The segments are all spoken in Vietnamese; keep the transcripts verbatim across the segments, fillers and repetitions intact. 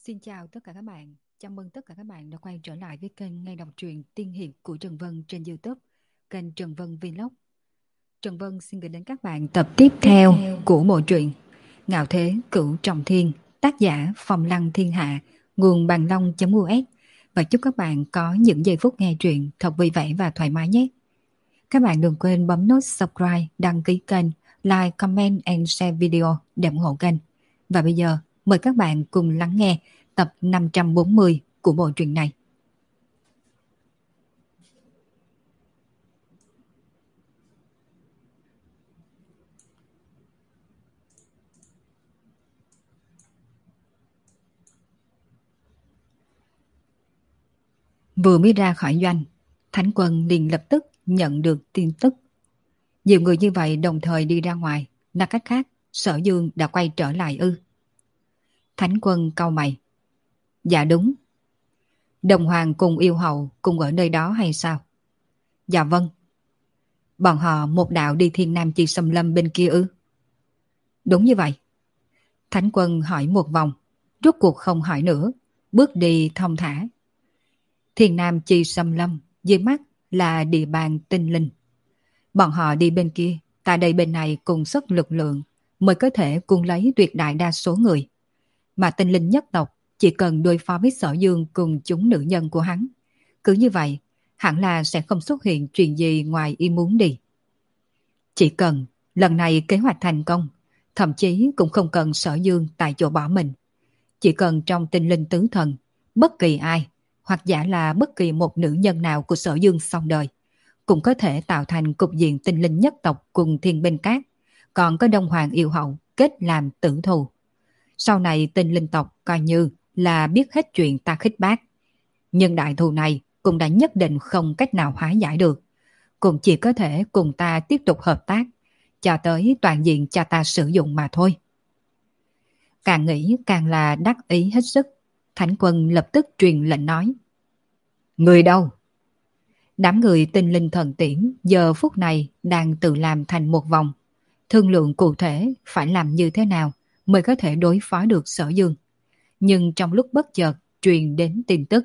Xin chào tất cả các bạn. Chào mừng tất cả các bạn đã quay trở lại với kênh Nghe đọc truyện tiên hiệp của Trần Vân trên YouTube, kênh Trần Vân Vlog. Trần Vân xin gửi đến các bạn tập tiếp theo của bộ truyện Ngạo Thế Cửu Trọng Thiên, tác giả Phong Lăng Thiên Hạ, nguồn bằng long.us, và chúc các bạn có những giây phút nghe truyện thật vui vẻ và thoải mái nhé. Các bạn đừng quên bấm nút subscribe, đăng ký kênh, like, comment and share video để ủng hộ kênh. Và bây giờ mời các bạn cùng lắng nghe tập năm trăm bốn mươi của bộ truyện này. Vừa mới ra khỏi doanh, Thánh Quân liền lập tức nhận được tin tức. Nhiều người như vậy đồng thời đi ra ngoài, nói cách khác, Sở Dương đã quay trở lại ư? Thánh Quân cau mày. Dạ đúng. Đồng Hoàng cùng yêu hậu cùng ở nơi đó hay sao? Dạ vâng. Bọn họ một đạo đi Thiên Nam Chi Xâm Lâm bên kia ư? Đúng như vậy. Thánh Quân hỏi một vòng, rốt cuộc không hỏi nữa, bước đi thong thả. Thiên Nam Chi Xâm Lâm dưới mắt là địa bàn tinh linh. Bọn họ đi bên kia, tại đây bên này cùng sức lực lượng mới có thể cùng lấy tuyệt đại đa số người. Mà tinh linh nhất tộc chỉ cần đối phó với Sở Dương cùng chúng nữ nhân của hắn. Cứ như vậy, hẳn là sẽ không xuất hiện chuyện gì ngoài ý muốn đi. Chỉ cần lần này kế hoạch thành công, thậm chí cũng không cần Sở Dương tại chỗ bỏ mình. Chỉ cần trong tinh linh tứ thần, bất kỳ ai, hoặc giả là bất kỳ một nữ nhân nào của Sở Dương xong đời, cũng có thể tạo thành cục diện tinh linh nhất tộc cùng thiên binh cát, còn có Đông Hoàng yêu hậu kết làm tử thù. Sau này tinh linh tộc coi như là biết hết chuyện ta khích bác. Nhưng đại thù này cũng đã nhất định không cách nào hóa giải được, cũng chỉ có thể cùng ta tiếp tục hợp tác, cho tới toàn diện cho ta sử dụng mà thôi. Càng nghĩ càng là đắc ý hết sức. Thánh Quân lập tức truyền lệnh nói. Người đâu? Đám người tinh linh thần tiễn giờ phút này đang tự làm thành một vòng, thương lượng cụ thể phải làm như thế nào mới có thể đối phó được Sở Dương. Nhưng trong lúc bất chợt truyền đến tin tức.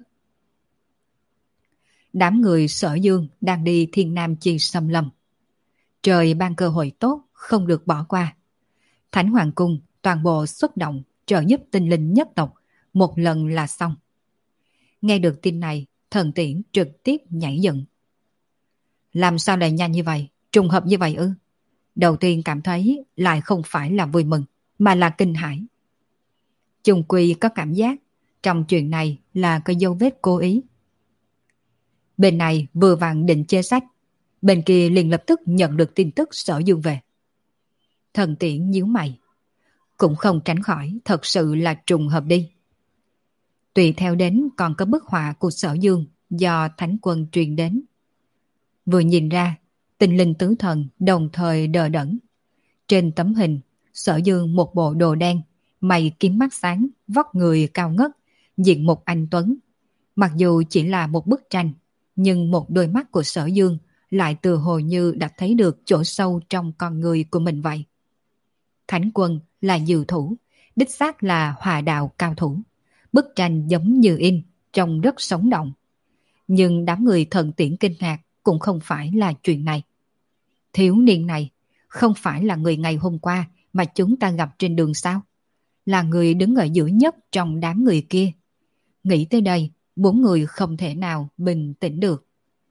Đám người Sở Dương đang đi Thiên Nam Chi Xâm Lâm. Trời ban cơ hội tốt, không được bỏ qua. Thánh Hoàng Cung toàn bộ xuất động trợ giúp tinh linh nhất tộc, một lần là xong. Nghe được tin này, thần tiễn trực tiếp nhảy dựng. Làm sao lại nhanh như vậy, trùng hợp như vậy ư? Đầu tiên cảm thấy lại không phải là vui mừng, mà là kinh hãi. Chung quy có cảm giác trong chuyện này là có dấu vết cố ý. Bên này vừa vặn định chê sách, bên kia liền lập tức nhận được tin tức Sở Dương về. Thần tiễn nhíu mày. Cũng không tránh khỏi, thật sự là trùng hợp đi. Tùy theo đến còn có bức họa của Sở Dương do Thánh Quân truyền đến. Vừa nhìn ra, tinh linh tứ thần đồng thời đờ đẫn. Trên tấm hình, Sở Dương một bộ đồ đen, mày kiếm mắt sáng, vóc người cao ngất, diện mục anh tuấn. Mặc dù chỉ là một bức tranh, nhưng một đôi mắt của Sở Dương lại từ hồ như đã thấy được chỗ sâu trong con người của mình vậy. Thánh Quân là diệu thủ, đích xác là hòa đạo cao thủ. Bức tranh giống như in, trông rất sống động. Nhưng đám người thần tiễn kinh ngạc cũng không phải là chuyện này. Thiếu niên này không phải là người ngày hôm qua mà chúng ta gặp trên đường sao? Là người đứng ở giữa nhất trong đám người kia. Nghĩ tới đây, bốn người không thể nào bình tĩnh được.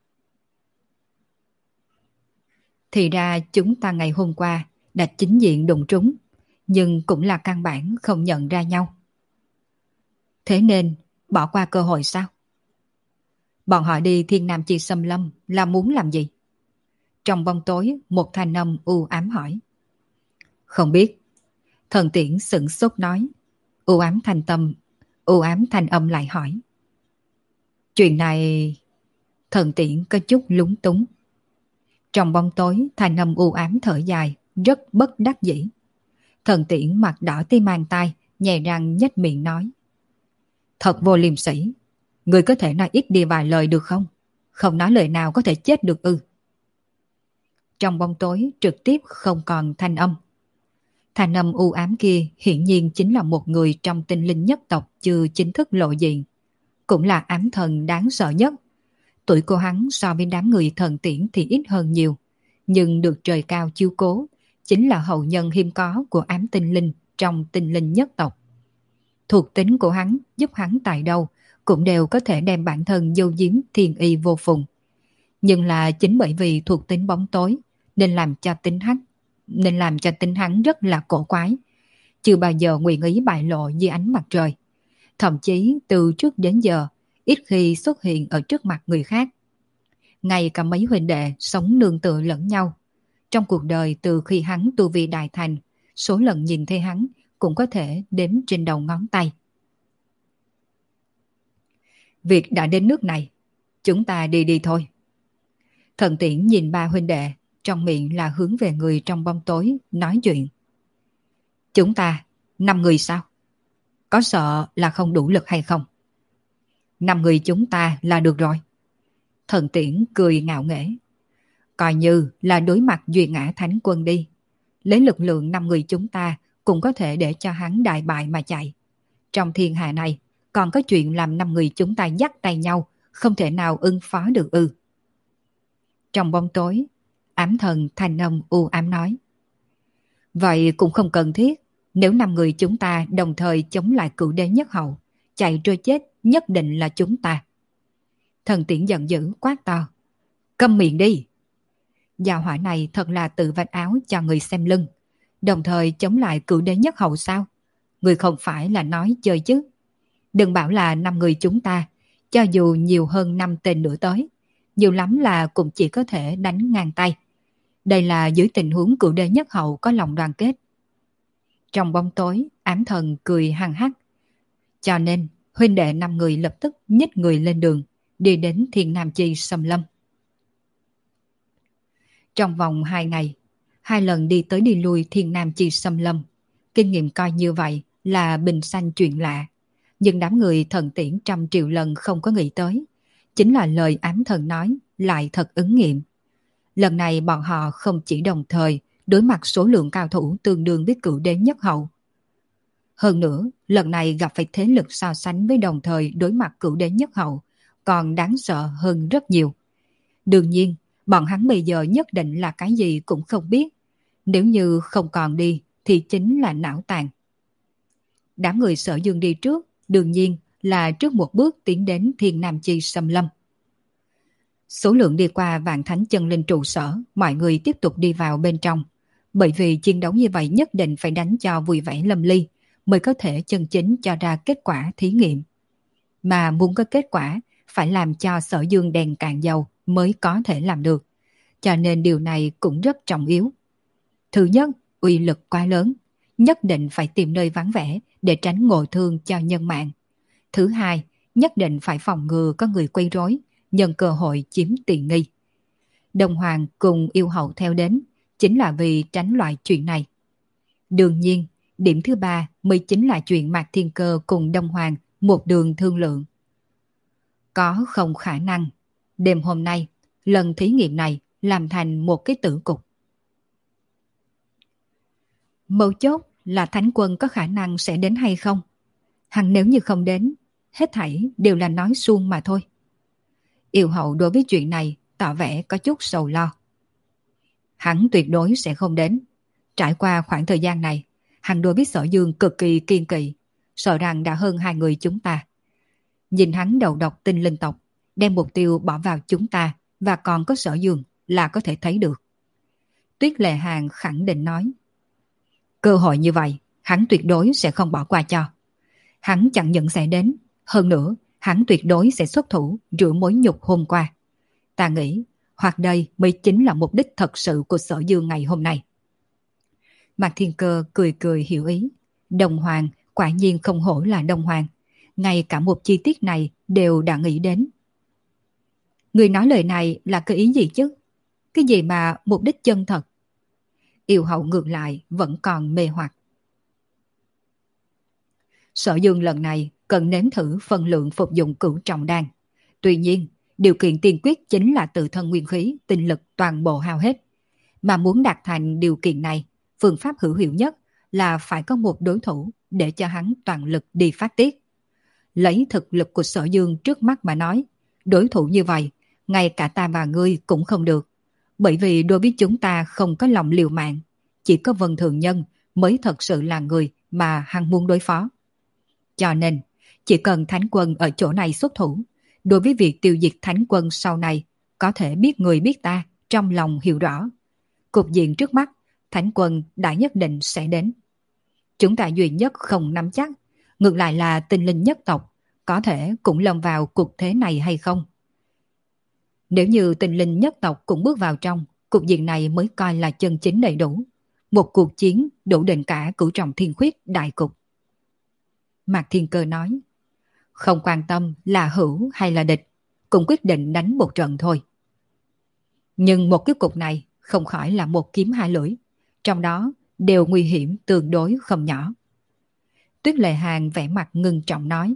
Thì ra chúng ta ngày hôm qua đã chính diện đụng trúng, nhưng cũng là căn bản không nhận ra nhau. Thế nên bỏ qua cơ hội sao? Bọn họ đi Thiên Nam Chi Xâm Lâm là muốn làm gì? Trong bóng tối, một thanh âm u ám hỏi. Không biết. Thần tiễn sửng sốt nói. U ám thanh tâm, u ám thanh âm lại hỏi. Chuyện này... Thần tiễn có chút lúng túng. Trong bóng tối, thanh âm u ám thở dài, rất bất đắc dĩ. Thần tiễn mặt đỏ tí mang tai, nhè răng nhếch miệng nói. Thật vô liêm sỉ. Người có thể nói ít đi vài lời được không? Không nói lời nào có thể chết được ư? Trong bóng tối trực tiếp không còn thanh âm. Thanh âm u ám kia hiển nhiên chính là một người trong tinh linh nhất tộc chưa chính thức lộ diện, cũng là ám thần đáng sợ nhất. Tuổi của hắn so với đám người thần tiễn thì ít hơn nhiều, nhưng được trời cao chiếu cố, chính là hậu nhân hiếm có của ám tinh linh trong tinh linh nhất tộc. Thuộc tính của hắn giúp hắn tại đâu cũng đều có thể đem bản thân giấu giếm thiên y vô phùng. Nhưng là chính bởi vì thuộc tính bóng tối nên làm cho tính hắn nên làm cho tính hắn rất là cổ quái, chưa bao giờ nguyện ý bại lộ dưới ánh mặt trời. Thậm chí từ trước đến giờ ít khi xuất hiện ở trước mặt người khác. Ngay cả mấy huynh đệ sống nương tựa lẫn nhau. Trong cuộc đời từ khi hắn tu vi đại thành, số lần nhìn thấy hắn cũng có thể đếm trên đầu ngón tay. Việc đã đến nước này, chúng ta đi đi thôi. Thần Tiễn nhìn ba huynh đệ, trong miệng là hướng về người trong bóng tối nói chuyện. Chúng ta, năm người sao? Có sợ là không đủ lực hay không? Năm người chúng ta là được rồi. Thần Tiễn cười ngạo nghễ. Coi như là đối mặt duy ngã thánh quân đi. Lấy lực lượng năm người chúng ta cũng có thể để cho hắn đại bại mà chạy. Trong thiên hạ này còn có chuyện làm năm người chúng ta dắt tay nhau, không thể nào ứng phó được ư. Trong bóng tối, ám thần thanh âm u ám nói. Vậy cũng không cần thiết. Nếu năm người chúng ta đồng thời chống lại cửu đế nhất hậu, chạy trôi chết nhất định là chúng ta. Thần Tiễn giận dữ quát to. Câm miệng đi. Gia hỏa này thật là tự vạch áo cho người xem lưng. Đồng thời chống lại cửu đế nhất hậu sao? Người không phải là nói chơi chứ. Đừng bảo là năm người chúng ta, cho dù nhiều hơn năm tên nữa tới, nhiều lắm là cũng chỉ có thể đánh ngang tay. Đây là dưới tình huống cửu đế nhất hậu có lòng đoàn kết. Trong bóng tối, ám thần cười hăng hắc. Cho nên, huynh đệ năm người lập tức nhích người lên đường, đi đến Thiên Nam Chi xâm lâm. Trong vòng hai ngày, hai lần đi tới đi lui Thiên Nam Chi xâm lâm, kinh nghiệm coi như vậy là bình sanh chuyện lạ. Nhưng đám người thần tiễn trăm triệu lần không có nghĩ tới, chính là lời ám thần nói lại thật ứng nghiệm. Lần này bọn họ không chỉ đồng thời đối mặt số lượng cao thủ tương đương với cửu đế nhất hậu. Hơn nữa, lần này gặp phải thế lực so sánh với đồng thời đối mặt cửu đế nhất hậu, còn đáng sợ hơn rất nhiều. Đương nhiên, bọn hắn bây giờ nhất định là cái gì cũng không biết. Nếu như không còn đi thì chính là não tàn. Đám người Sở Dương đi trước, đương nhiên là trước một bước tiến đến Thiên Nam Chi xâm lâm. Số lượng đi qua Vạn Thánh Chân Linh trụ sở, mọi người tiếp tục đi vào bên trong. Bởi vì chiến đấu như vậy nhất định phải đánh cho vui vẻ lâm ly, mới có thể chân chính cho ra kết quả thí nghiệm. Mà muốn có kết quả, phải làm cho Sở Dương đèn cạn dầu mới có thể làm được. Cho nên điều này cũng rất trọng yếu. Thứ nhất, uy lực quá lớn, nhất định phải tìm nơi vắng vẻ để tránh ngộ thương cho nhân mạng. Thứ hai, nhất định phải phòng ngừa có người quấy rối, nhân cơ hội chiếm tiện nghi. Đông Hoàng cùng yêu hậu theo đến, chính là vì tránh loại chuyện này. Đương nhiên, điểm thứ ba mới chính là chuyện Mạc Thiên Cơ cùng Đông Hoàng một đường thương lượng. Có không khả năng, đêm hôm nay, lần thí nghiệm này làm thành một cái tử cục. Mấu chốt là Thánh Quân có khả năng sẽ đến hay không? Hằng nếu như không đến, hết thảy đều là nói suông mà thôi. Yêu hậu đối với chuyện này tỏ vẻ có chút sầu lo. Hắn tuyệt đối sẽ không đến. Trải qua khoảng thời gian này, hắn đối với Sở Dương cực kỳ kiên kỵ, sợ rằng đã hơn hai người chúng ta. Nhìn hắn đầu độc tinh linh tộc, đem mục tiêu bỏ vào chúng ta và còn có Sở Dương là có thể thấy được. Tuyết Lệ Hàng khẳng định nói. Cơ hội như vậy, hắn tuyệt đối sẽ không bỏ qua cho. Hắn chẳng những sẽ đến, hơn nữa, hắn tuyệt đối sẽ xuất thủ rửa mối nhục hôm qua. Ta nghĩ, hoặc đây mới chính là mục đích thật sự của Sở Dương ngày hôm nay. Mạc Thiên Cơ cười cười hiểu ý. Đông Hoàng quả nhiên không hổ là Đông Hoàng. Ngay cả một chi tiết này đều đã nghĩ đến. Người nói lời này là cái ý gì chứ? Cái gì mà mục đích chân thật? Yêu hậu ngược lại vẫn còn mê hoặc. Sở Dương lần này cần nếm thử phân lượng phục dụng cửu trọng đan. Tuy nhiên, điều kiện tiên quyết chính là tự thân nguyên khí, tinh lực toàn bộ hao hết. Mà muốn đạt thành điều kiện này, phương pháp hữu hiệu nhất là phải có một đối thủ để cho hắn toàn lực đi phát tiết. Lấy thực lực của Sở Dương trước mắt mà nói, đối thủ như vậy, ngay cả ta và ngươi cũng không được. Bởi vì đối với chúng ta không có lòng liều mạng, chỉ có Vân Thường Nhân mới thật sự là người mà hắn muốn đối phó. Cho nên, chỉ cần Thánh Quân ở chỗ này xuất thủ, đối với việc tiêu diệt Thánh Quân sau này, có thể biết người biết ta, trong lòng hiểu rõ. Cục diện trước mắt, Thánh Quân đã nhất định sẽ đến. Chúng ta duy nhất không nắm chắc, ngược lại là Tinh Linh nhất tộc, có thể cũng lâm vào cuộc thế này hay không. Nếu như Tinh Linh nhất tộc cũng bước vào trong, cục diện này mới coi là chân chính đầy đủ. Một cuộc chiến đủ định cả cửu trọng thiên khuyết đại cục. Mạc Thiên Cơ nói, không quan tâm là hữu hay là địch, cũng quyết định đánh một trận thôi. Nhưng một cái cục này không khỏi là một kiếm hai lưỡi, trong đó đều nguy hiểm tương đối không nhỏ. Tuyết Lệ Hàn vẻ mặt ngưng trọng nói,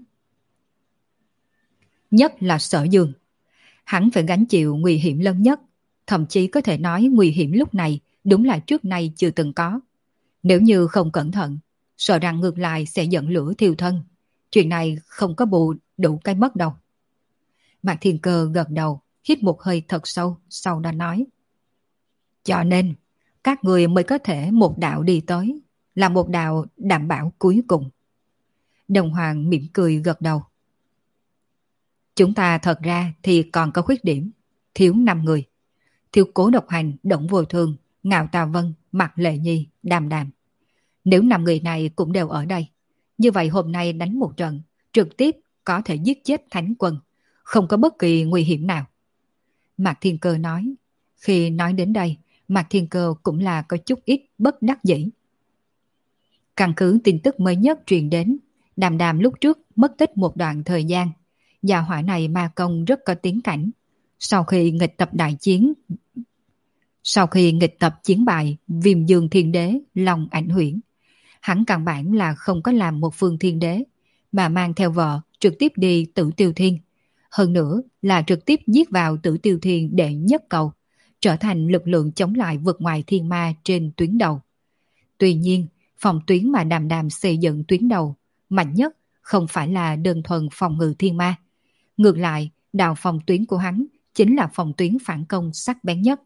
nhất là Sở Dương, hắn phải gánh chịu nguy hiểm lớn nhất, thậm chí có thể nói nguy hiểm lúc này đúng là trước nay chưa từng có. Nếu như không cẩn thận, sợ rằng ngược lại sẽ dẫn lửa thiêu thân. Chuyện này không có bù đủ cái mất đâu. Mạc Thiên Cơ gật đầu, hít một hơi thật sâu, sau đó nói, cho nên, các người mới có thể một đạo đi tới, là một đạo đảm bảo cuối cùng. Đồng Hoàng mỉm cười gật đầu. Chúng ta thật ra thì còn có khuyết điểm, thiếu năm người. Thiếu Cố Độc Hành, Đổng Vô Thường, Ngạo Tà Vân, Mạc Lệ Nhi, Đàm Đàm. Nếu năm người này cũng đều ở đây, như vậy hôm nay đánh một trận, trực tiếp có thể giết chết Thánh Quân, không có bất kỳ nguy hiểm nào. Mạc Thiên Cơ nói, khi nói đến đây, Mạc Thiên Cơ cũng là có chút ít bất đắc dĩ. Căn cứ tin tức mới nhất truyền đến, Đàm Đàm lúc trước mất tích một đoạn thời gian. Gia hỏa này ma công rất có tiến cảnh. Sau khi nghịch tập đại chiến, sau khi nghịch tập chiến bại Viêm Dương Thiên Đế Long Ảnh Huyễn, hắn căn bản là không có làm một phương thiên đế, mà mang theo vợ trực tiếp đi Tử Tiêu Thiên. Hơn nữa là trực tiếp giết vào Tử Tiêu Thiên đệ nhất cầu, trở thành lực lượng chống lại vượt ngoài thiên ma trên tuyến đầu. Tuy nhiên, phòng tuyến mà Đàm Đàm xây dựng tuyến đầu, mạnh nhất không phải là đơn thuần phòng ngự thiên ma. Ngược lại, đạo phòng tuyến của hắn chính là phòng tuyến phản công sắc bén nhất.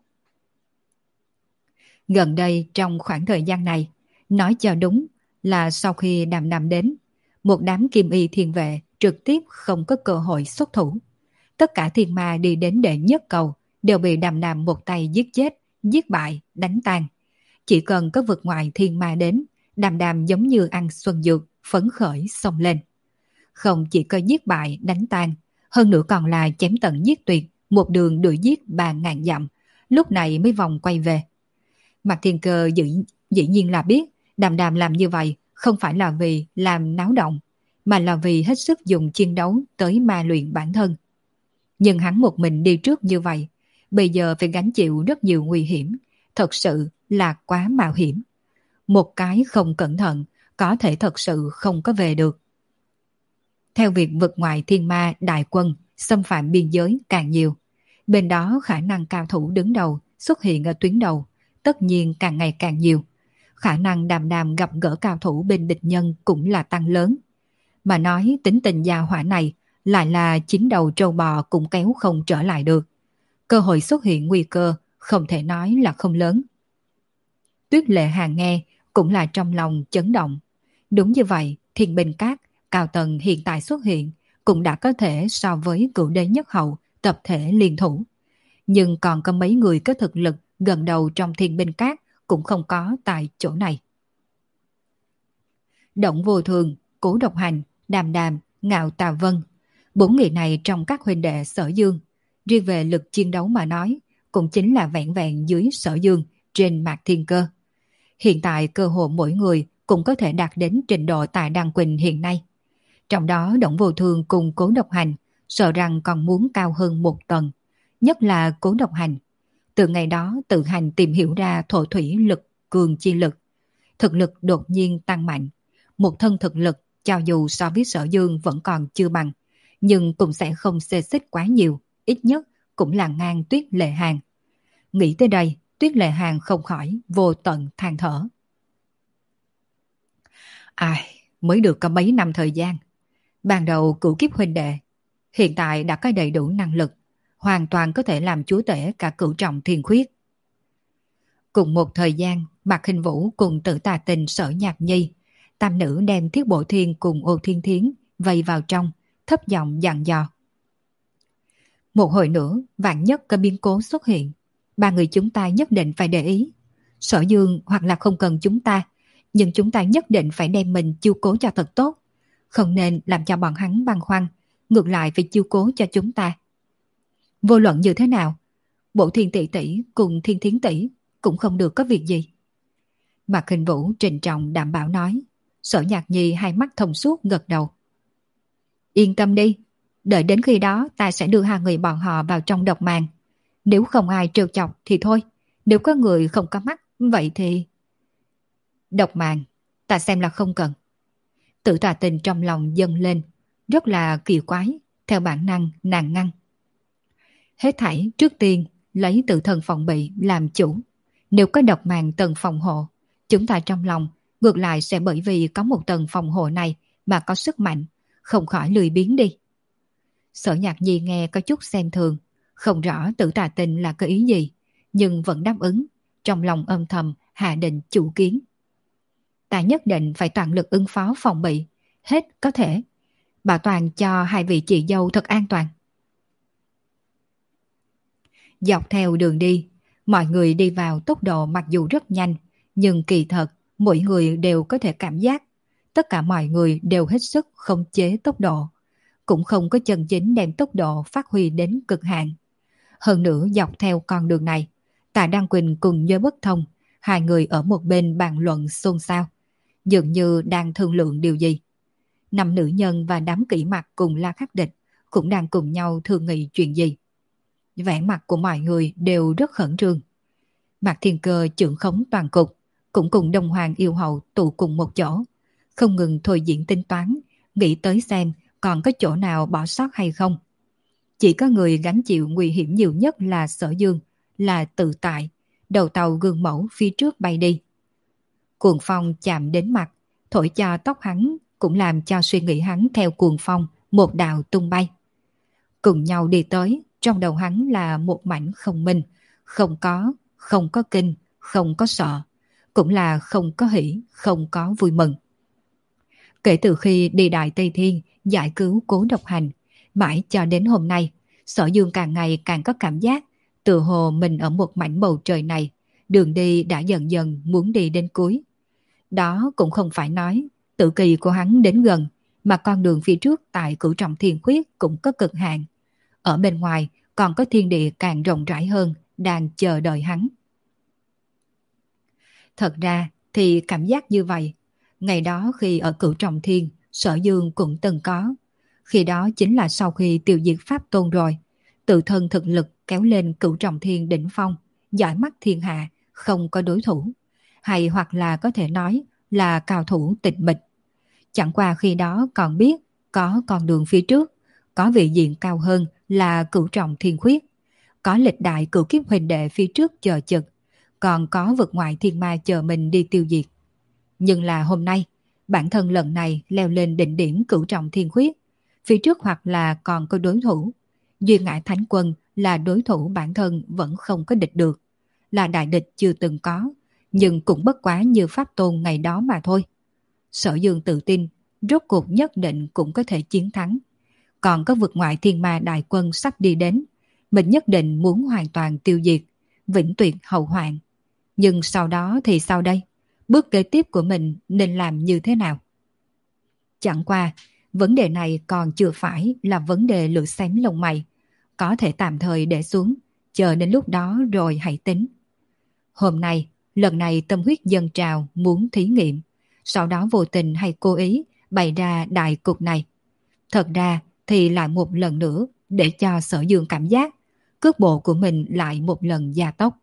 Gần đây trong khoảng thời gian này, nói cho đúng là sau khi Đàm Đàm đến, một đám kim y thiên vệ trực tiếp không có cơ hội xuất thủ. Tất cả thiên ma đi đến đệ nhất cầu đều bị Đàm Đàm một tay giết chết, giết bại, đánh tan. Chỉ cần có vượt ngoài thiên ma đến, Đàm Đàm giống như ăn xuân dược, phấn khởi xông lên. Không chỉ có giết bại, đánh tan, hơn nữa còn là chém tận giết tuyệt, một đường đuổi giết ba ngàn dặm, lúc này mới vòng quay về. Mạc Thiên Cơ dĩ, dĩ nhiên là biết Đàm Đàm làm như vậy không phải là vì làm náo động, mà là vì hết sức dùng chiến đấu tới ma luyện bản thân. Nhưng hắn một mình đi trước như vậy, bây giờ phải gánh chịu rất nhiều nguy hiểm, thật sự là quá mạo hiểm. Một cái không cẩn thận, có thể thật sự không có về được. Theo việc vượt ngoài thiên ma đại quân, xâm phạm biên giới càng nhiều, bên đó khả năng cao thủ đứng đầu xuất hiện ở tuyến đầu, tất nhiên càng ngày càng nhiều. Khả năng Đàm Đàm gặp gỡ cao thủ bên địch nhân cũng là tăng lớn. Mà nói tính tình gia hỏa này lại là chín đầu trâu bò cũng kéo không trở lại được. Cơ hội xuất hiện nguy cơ không thể nói là không lớn. Tuyết Lệ Hàn nghe cũng là trong lòng chấn động. Đúng như vậy, Thiên Bình Các, Cao Tần hiện tại xuất hiện cũng đã có thể so với Cửu Đế Nhất Hậu tập thể liên thủ. Nhưng còn có mấy người có thực lực gần đầu trong Thiên Bình Các cũng không có tại chỗ này. Đổng Vô Thường, Cố Độc Hành, Đàm Đàm, Ngạo Tà Vân, bốn người này trong các huynh đệ Sở Dương, riêng về lực chiến đấu mà nói, cũng chính là vẹn vẹn dưới Sở Dương trên Mạc Thiên Cơ. Hiện tại cơ hội mỗi người cũng có thể đạt đến trình độ tại Đăng Quỳnh hiện nay. Trong đó Đổng Vô Thường cùng Cố Độc Hành sợ rằng còn muốn cao hơn một tầng, nhất là Cố Độc Hành. Từ ngày đó tự hành tìm hiểu ra thổ thủy lực cường chi lực, thực lực đột nhiên tăng mạnh. Một thân thực lực cho dù so với Sở Dương vẫn còn chưa bằng, nhưng cũng sẽ không xê xích quá nhiều, ít nhất cũng là ngang Tuyết Lệ Hàn. Nghĩ tới đây, Tuyết Lệ Hàn không khỏi vô tận than thở. Ai, mới được có mấy năm thời gian. Ban đầu cửu kiếp huynh đệ, hiện tại đã có đầy đủ năng lực, hoàn toàn có thể làm chúa tể cả cửu trọng thiên khuyết. Cùng một thời gian, Mạc Hình Vũ cùng Tử Tà Tình Sở Nhạc Nhi, tam nữ đem Thiết Bộ Thiên cùng Ô Thiên Thiến vây vào trong, thấp giọng dặn dò. Một hồi nữa, vạn nhất có biến cố xuất hiện, ba người chúng ta nhất định phải để ý. Sở Dương hoặc là không cần chúng ta, nhưng chúng ta nhất định phải đem mình chiêu cố cho thật tốt, không nên làm cho bọn hắn băn khoăn, ngược lại phải chiêu cố cho chúng ta. Vô luận như thế nào, Bộ Thiên tỷ tỷ cùng Thiên Thiến tỷ cũng không được có việc gì. Mạc Hình Vũ trịnh trọng đảm bảo nói. Sở Nhạc Nhi hai mắt thông suốt gật đầu. Yên tâm đi, đợi đến khi đó ta sẽ đưa hai người bọn họ vào trong độc màng. Nếu không ai trêu chọc thì thôi, nếu có người không có mắt, vậy thì... Độc màng, ta xem là không cần. Tử Tà Tình trong lòng dâng lên, rất là kỳ quái, theo bản năng nàng ngăn. Hết thảy trước tiên lấy tự thân phòng bị làm chủ. Nếu có độc màng tầng phòng hộ, chúng ta trong lòng ngược lại sẽ bởi vì có một tầng phòng hộ này mà có sức mạnh, không khỏi lười biếng đi. Sở Nhạc Nhi nghe có chút xem thường, không rõ Tử Tà Tình là có ý gì, nhưng vẫn đáp ứng, trong lòng âm thầm hạ định chủ kiến. Ta nhất định phải toàn lực ứng phó phòng bị, hết có thể, bảo toàn cho hai vị chị dâu thật an toàn. Dọc theo đường đi, mọi người đi vào tốc độ mặc dù rất nhanh, nhưng kỳ thật mỗi người đều có thể cảm giác tất cả mọi người đều hết sức khống chế tốc độ, cũng không có chân chính đem tốc độ phát huy đến cực hạn. Hơn nữa dọc theo con đường này, Tạ Đăng Quỳnh cùng Nhớ Bất Thông, hai người ở một bên bàn luận xôn xao, dường như đang thương lượng điều gì. Năm nữ nhân và đám kỹ mặt cùng La Khắc Địch cũng đang cùng nhau thương nghị chuyện gì. Vẻ mặt của mọi người đều rất khẩn trương. Mạc Thiên Cơ trưởng khống toàn cục, cũng cùng Đông Hoàng yêu hậu tụ cùng một chỗ, không ngừng thôi diễn tính toán, nghĩ tới xem còn có chỗ nào bỏ sót hay không. Chỉ có người gánh chịu nguy hiểm nhiều nhất là Sở Dương, là Tự Tại, đầu tàu gương mẫu phía trước bay đi. Cuồng phong chạm đến mặt, thổi cho tóc hắn, cũng làm cho suy nghĩ hắn theo cuồng phong một đạo tung bay. Cùng nhau đi tới, trong đầu hắn là một mảnh không minh, không có, không có kinh, không có sợ, cũng là không có hỉ, không có vui mừng. Kể từ khi đi Đại Tây Thiên giải cứu Cố Độc Hành, mãi cho đến hôm nay, Sở Dương càng ngày càng có cảm giác tự hồ mình ở một mảnh bầu trời này, đường đi đã dần dần muốn đi đến cuối. Đó cũng không phải nói tự kỳ của hắn đến gần, mà con đường phía trước tại Cửu Trọng Thiên Khuyết cũng có cực hạn. Ở bên ngoài còn có thiên địa càng rộng rãi hơn đang chờ đợi hắn. Thật ra thì cảm giác như vậy, ngày đó khi ở Cửu Trọng Thiên, Sở Dương cũng từng có. Khi đó chính là sau khi tiêu diệt Pháp Tôn rồi, tự thân thực lực kéo lên Cửu Trọng Thiên đỉnh phong, giỏi mắt thiên hạ, không có đối thủ. Hay hoặc là có thể nói là cao thủ tịch mịch. Chẳng qua khi đó còn biết có con đường phía trước, có vị diện cao hơn là Cửu Trọng Thiên Khuyết, có lịch đại cửu kiếp huynh đệ phía trước chờ chực, còn có vực ngoại thiên ma chờ mình đi tiêu diệt. Nhưng là hôm nay, bản thân lần này leo lên đỉnh điểm Cửu Trọng Thiên Khuyết, phía trước hoặc là còn có đối thủ. Duy Ngã Thánh Quân là đối thủ bản thân vẫn không có địch được, là đại địch chưa từng có, nhưng cũng bất quá như Pháp Tôn ngày đó mà thôi. Sở Dương tự tin, rốt cuộc nhất định cũng có thể chiến thắng. Còn có vực ngoại thiên ma đại quân sắp đi đến, mình nhất định muốn hoàn toàn tiêu diệt, vĩnh tuyệt hậu hoạn. Nhưng sau đó thì sao đây? Bước kế tiếp của mình nên làm như thế nào? Chẳng qua, vấn đề này còn chưa phải là vấn đề lửa xém lông mày, có thể tạm thời để xuống, chờ đến lúc đó rồi hãy tính. Hôm nay, lần này tâm huyết dâng trào muốn thí nghiệm, sau đó vô tình hay cố ý bày ra đại cục này. Thật ra thì lại một lần nữa để cho Sở Dương cảm giác cước bộ của mình lại một lần gia tốc.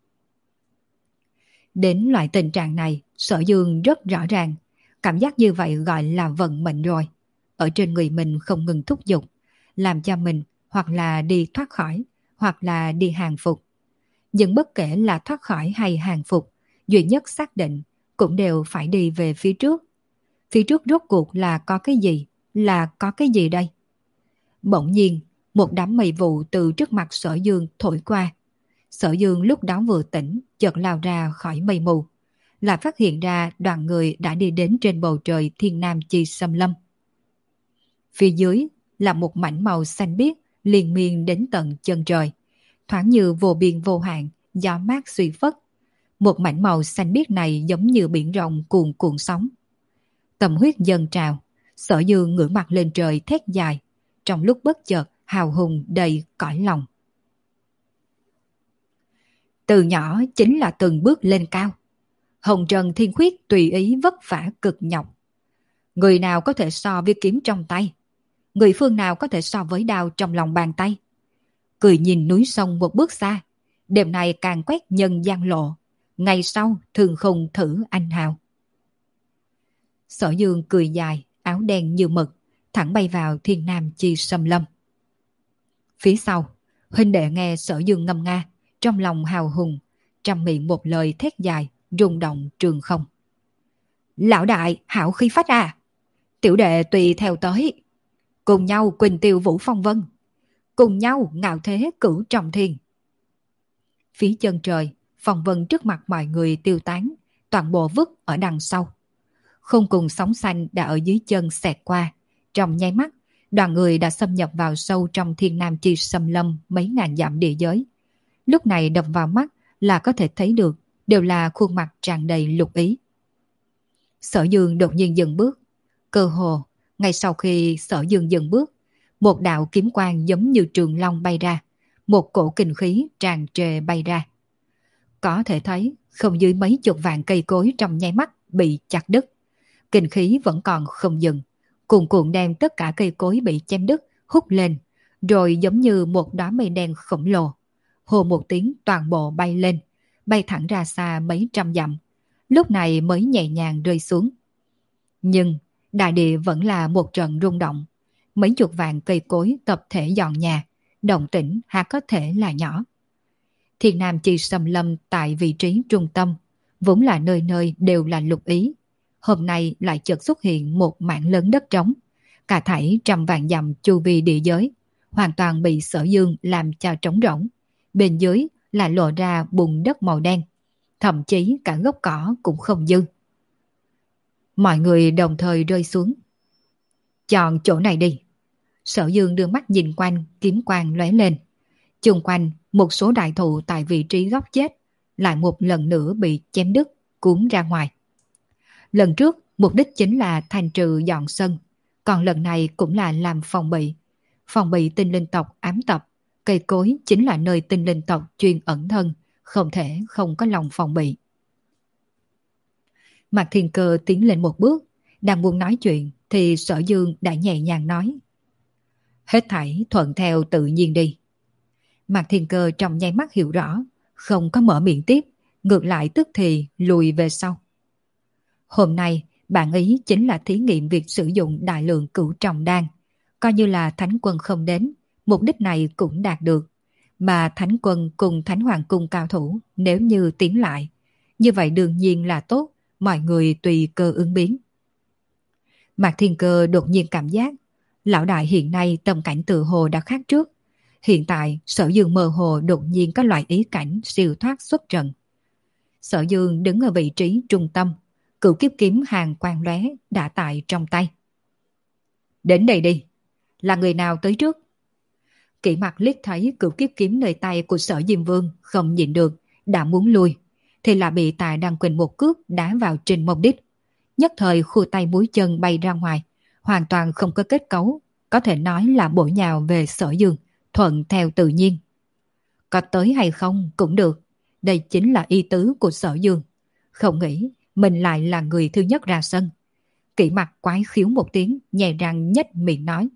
Đến loại tình trạng này, Sở Dương rất rõ ràng, cảm giác như vậy gọi là vận mệnh rồi. Ở trên người mình không ngừng thúc giục, làm cho mình hoặc là đi thoát khỏi, hoặc là đi hàng phục. Nhưng bất kể là thoát khỏi hay hàng phục, duy nhất xác định cũng đều phải đi về phía trước. Phía trước rốt cuộc là có cái gì? Là có cái gì đây? Bỗng nhiên, một đám mây vụ từ trước mặt Sở Dương thổi qua. Sở Dương lúc đó vừa tỉnh, chợt lao ra khỏi mây mù, là phát hiện ra đoàn người đã đi đến trên bầu trời thiên nam chi xâm lâm. Phía dưới là một mảnh màu xanh biếc liên miên đến tận chân trời, thoáng như vô biên vô hạn, gió mát suy phất. Một mảnh màu xanh biếc này giống như biển rộng cuồn cuộn sóng. Tâm huyết dâng trào, Sở Dương ngửa mặt lên trời thét dài, trong lúc bất chợt hào hùng đầy cõi lòng. Từ nhỏ chính là từng bước lên cao. Hồng trần thiên khuyết tùy ý vất vả cực nhọc. Người nào có thể so với kiếm trong tay? Người phương nào có thể so với đao trong lòng bàn tay? Cười nhìn núi sông một bước xa, đêm nay càng quét nhân gian lộ, ngày sau thường không thử anh hào. Sở Dương cười dài, áo đen như mực, thẳng bay vào thiên nam chi xâm lâm. Phía sau, huynh đệ nghe Sở Dương ngâm nga, trong lòng hào hùng, trong miệng một lời thét dài, rung động trường không. Lão đại, hảo khí phách à! Tiểu đệ tùy theo tới. Cùng nhau quỳnh tiêu vũ phong vân. Cùng nhau ngạo thế cửu trọng thiên. Phía chân trời, phong vân trước mặt mọi người tiêu tán, toàn bộ vứt ở đằng sau. Không cùng sóng xanh đã ở dưới chân xẹt qua. Trong nháy mắt, đoàn người đã xâm nhập vào sâu trong thiên nam chi xâm lâm mấy ngàn dặm địa giới. Lúc này đập vào mắt là có thể thấy được đều là khuôn mặt tràn đầy lục ý. Sở Dương đột nhiên dừng bước. Cơ hồ, ngay sau khi Sở Dương dừng bước, một đạo kiếm quang giống như trường long bay ra, một cổ kình khí tràn trề bay ra. Có thể thấy không dưới mấy chục vạn cây cối trong nháy mắt bị chặt đứt. Kình khí vẫn còn không dừng, cuồn cuộn đem tất cả cây cối bị chém đứt hút lên, rồi giống như một đóa mây đen khổng lồ, hồ một tiếng toàn bộ bay lên, bay thẳng ra xa mấy trăm dặm, lúc này mới nhẹ nhàng rơi xuống. Nhưng đại địa vẫn là một trận rung động, mấy chục vạn cây cối tập thể dọn nhà, động tĩnh há có thể là nhỏ. Thiên Nam Chi xâm lâm tại vị trí trung tâm, vốn là nơi nơi đều là lục ý. Hôm nay lại chợt xuất hiện một mảng lớn đất trống, cả thảy trăm vạn dặm chu vi địa giới, hoàn toàn bị Sở Dương làm cho trống rỗng. Bên dưới là lộ ra bùn đất màu đen, thậm chí cả gốc cỏ cũng không dư. Mọi người đồng thời rơi xuống. Chọn chỗ này đi. Sở Dương đưa mắt nhìn quanh, kiếm quang lóe lên. Chung quanh, một số đại thụ tại vị trí góc chết lại một lần nữa bị chém đứt, cuốn ra ngoài. Lần trước, mục đích chính là thanh trừ dọn sân, còn lần này cũng là làm phòng bị. Phòng bị tinh linh tộc ám tập, cây cối chính là nơi tinh linh tộc chuyên ẩn thân, không thể không có lòng phòng bị. Mạc Thiên Cơ tiến lên một bước, đang muốn nói chuyện thì Sở Dương đã nhẹ nhàng nói: hết thảy thuận theo tự nhiên đi. Mạc Thiên Cơ trong nháy mắt hiểu rõ, không có mở miệng tiếp, ngược lại tức thì lùi về sau. Hôm nay, bạn ý chính là thí nghiệm việc sử dụng đại lượng cửu trọng đan, coi như là Thánh Quân không đến, mục đích này cũng đạt được. Mà Thánh Quân cùng Thánh Hoàng Cung cao thủ nếu như tiến lại, như vậy đương nhiên là tốt, mọi người tùy cơ ứng biến. Mạc Thiên Cơ đột nhiên cảm giác, lão đại hiện nay tâm cảnh tự hồ đã khác trước. Hiện tại Sở Dương mơ hồ đột nhiên có loại ý cảnh siêu thoát xuất trận. Sở Dương đứng ở vị trí trung tâm, cửu kiếp kiếm hàng quang lóe đã tại trong tay. Đến đây đi, là người nào tới trước? Kỷ Mặc liếc thấy cửu kiếp kiếm nơi tay của Sở Diêm Vương không nhịn được, đã muốn lui, thì là bị Tạ Đăng Quỳnh một cước đá vào trên mông đít. Nhất thời khu tay mũi chân bay ra ngoài, hoàn toàn không có kết cấu, có thể nói là bổ nhào về Sở Dương, thuận theo tự nhiên. Có tới hay không cũng được, đây chính là ý tứ của Sở Dương. Không nghĩ mình lại là người thứ nhất ra sân. Kỷ Mặc quái khiếu một tiếng, nhè răng nhếch miệng nói: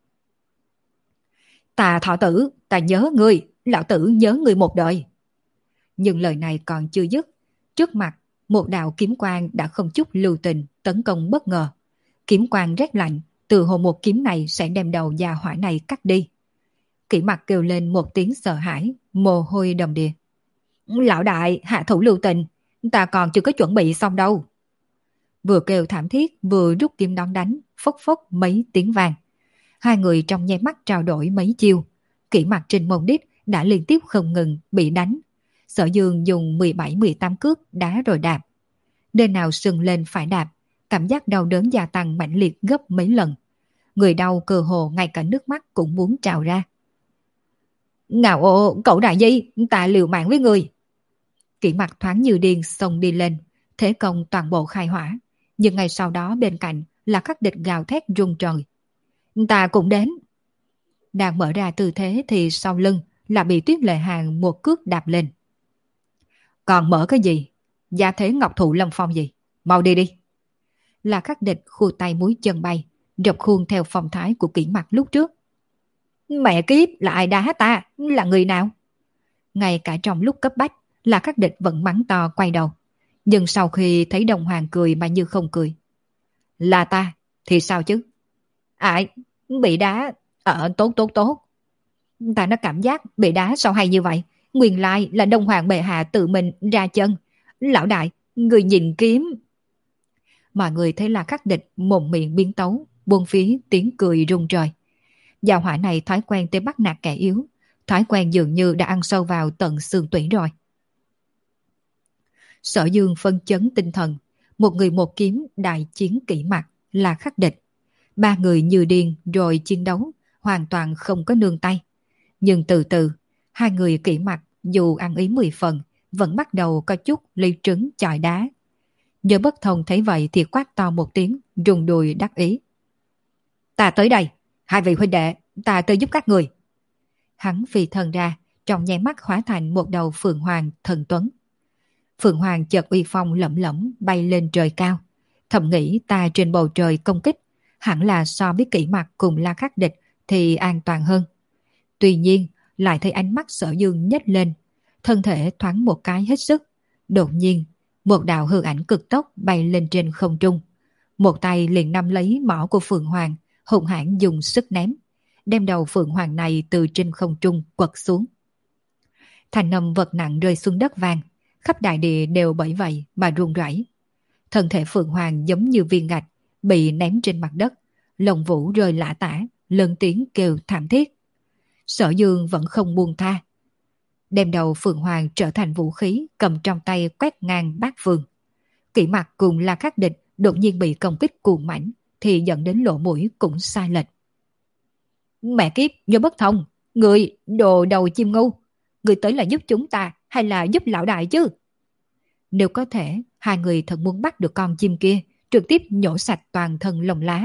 Tà thọ tử, ta nhớ ngươi, lão tử nhớ ngươi một đời. Nhưng lời này còn chưa dứt, trước mặt một đạo kiếm quang đã không chút lưu tình tấn công bất ngờ. Kiếm quang rét lạnh, từ hồ một kiếm này sẽ đem đầu già hỏa này cắt đi. Kỷ Mặc kêu lên một tiếng sợ hãi, mồ hôi đầm đìa. Lão đại, hạ thủ lưu tình, ta còn chưa có chuẩn bị xong đâu. vừa kêu thảm thiết vừa rút kiếm đón đánh, phốc phốc mấy tiếng vàng. Hai người trong nháy mắt trao đổi mấy chiêu. Kỷ Mặc trên mông đít đã liên tiếp không ngừng bị đánh. Sở Dương dùng mười bảy mười tám cước đá rồi đạp. Nơi nào sưng lên phải đạp, cảm giác đau đớn gia tăng mãnh liệt gấp mấy lần. Người đau cơ hồ ngay cả nước mắt cũng muốn trào ra. Ngạo ồ, cậu đại di, ta liều mạng với người. Kỷ Mặc thoáng như điên xông đi lên, thế công toàn bộ khai hỏa. Nhưng ngay sau đó bên cạnh là Khắc Địch gào thét rung trời. Ta cũng đến. Đang mở ra tư thế thì sau lưng là bị Tuyết Lệ Hàng một cước đạp lên. Còn mở cái gì? Gia thế ngọc thụ lâm phong gì? Mau đi đi. Là Khắc Địch khu tay múi chân bay, rập khuôn theo phong thái của Kỷ Mặc lúc trước. Mẹ kiếp, là ai đá ta? Là người nào? Ngay cả trong lúc cấp bách, là Khắc Địch vẫn mắng to quay đầu. Nhưng sau khi thấy Đồng Hoàng cười mà như không cười. Là ta, thì sao chứ? Ai? Bị đá? Ờ, tốt tốt tốt. Ta nó cảm giác bị đá sao hay như vậy? Nguyên lai là Đông Hoàng bệ hạ tự mình ra chân. Lão đại, người nhìn kiếm. Mọi người thấy là Khắc Địch mồm miệng biến tấu, buông phí tiếng cười rung trời. Gia hỏa này thói quen tới bắt nạt kẻ yếu, thói quen dường như đã ăn sâu vào tận xương tủy rồi. Sở Dương phân chấn tinh thần, một người một kiếm đại chiến Kỷ Mặc là Khắc Địch. Ba người như điên rồi chiến đấu, hoàn toàn không có nương tay. Nhưng từ từ, hai người Kỷ Mặc dù ăn ý mười phần, vẫn bắt đầu có chút ly trứng chọi đá. Nhớ Bất Thông thấy vậy thì quát to một tiếng, rung đùi đắc ý. Ta tới đây, hai vị huynh đệ, ta tới giúp các người. Hắn phi thân ra, trong nháy mắt hóa thành một đầu Phượng Hoàng thần tuấn. Phượng Hoàng chợt uy phong lẫm lẫm bay lên trời cao. Thầm nghĩ ta trên bầu trời công kích, hẳn là so với Kỷ Mặc cùng La Khắc Địch thì an toàn hơn. Tuy nhiên, lại thấy ánh mắt Sở Dương nhếch lên, thân thể thoáng một cái hết sức. Đột nhiên, một đạo hư ảnh cực tốc bay lên trên không trung. Một tay liền nắm lấy mỏ của Phượng Hoàng, hùng hãn dùng sức ném, đem đầu Phượng Hoàng này từ trên không trung quật xuống. Thành âm vật nặng rơi xuống đất vang, khắp đại địa đều bởi vậy mà rung rẩy. Thân thể Phượng Hoàng giống như viên gạch bị ném trên mặt đất, lông vũ rơi lả tả, lớn tiếng kêu thảm thiết. Sở Dương vẫn không buông tha, đem đầu Phượng Hoàng trở thành vũ khí cầm trong tay quét ngang bát phương. Kỷ Mặc cùng La Khắc Địch đột nhiên bị công kích cuồng mãnh thì dẫn đến lỗ mũi cũng sai lệch. Mẹ kiếp, Nhớ Bất Thông, người đồ đầu chim ngu, người tới là giúp chúng ta hay là giúp lão đại chứ? Nếu có thể, hai người thật muốn bắt được con chim kia, trực tiếp nhổ sạch toàn thân lông lá.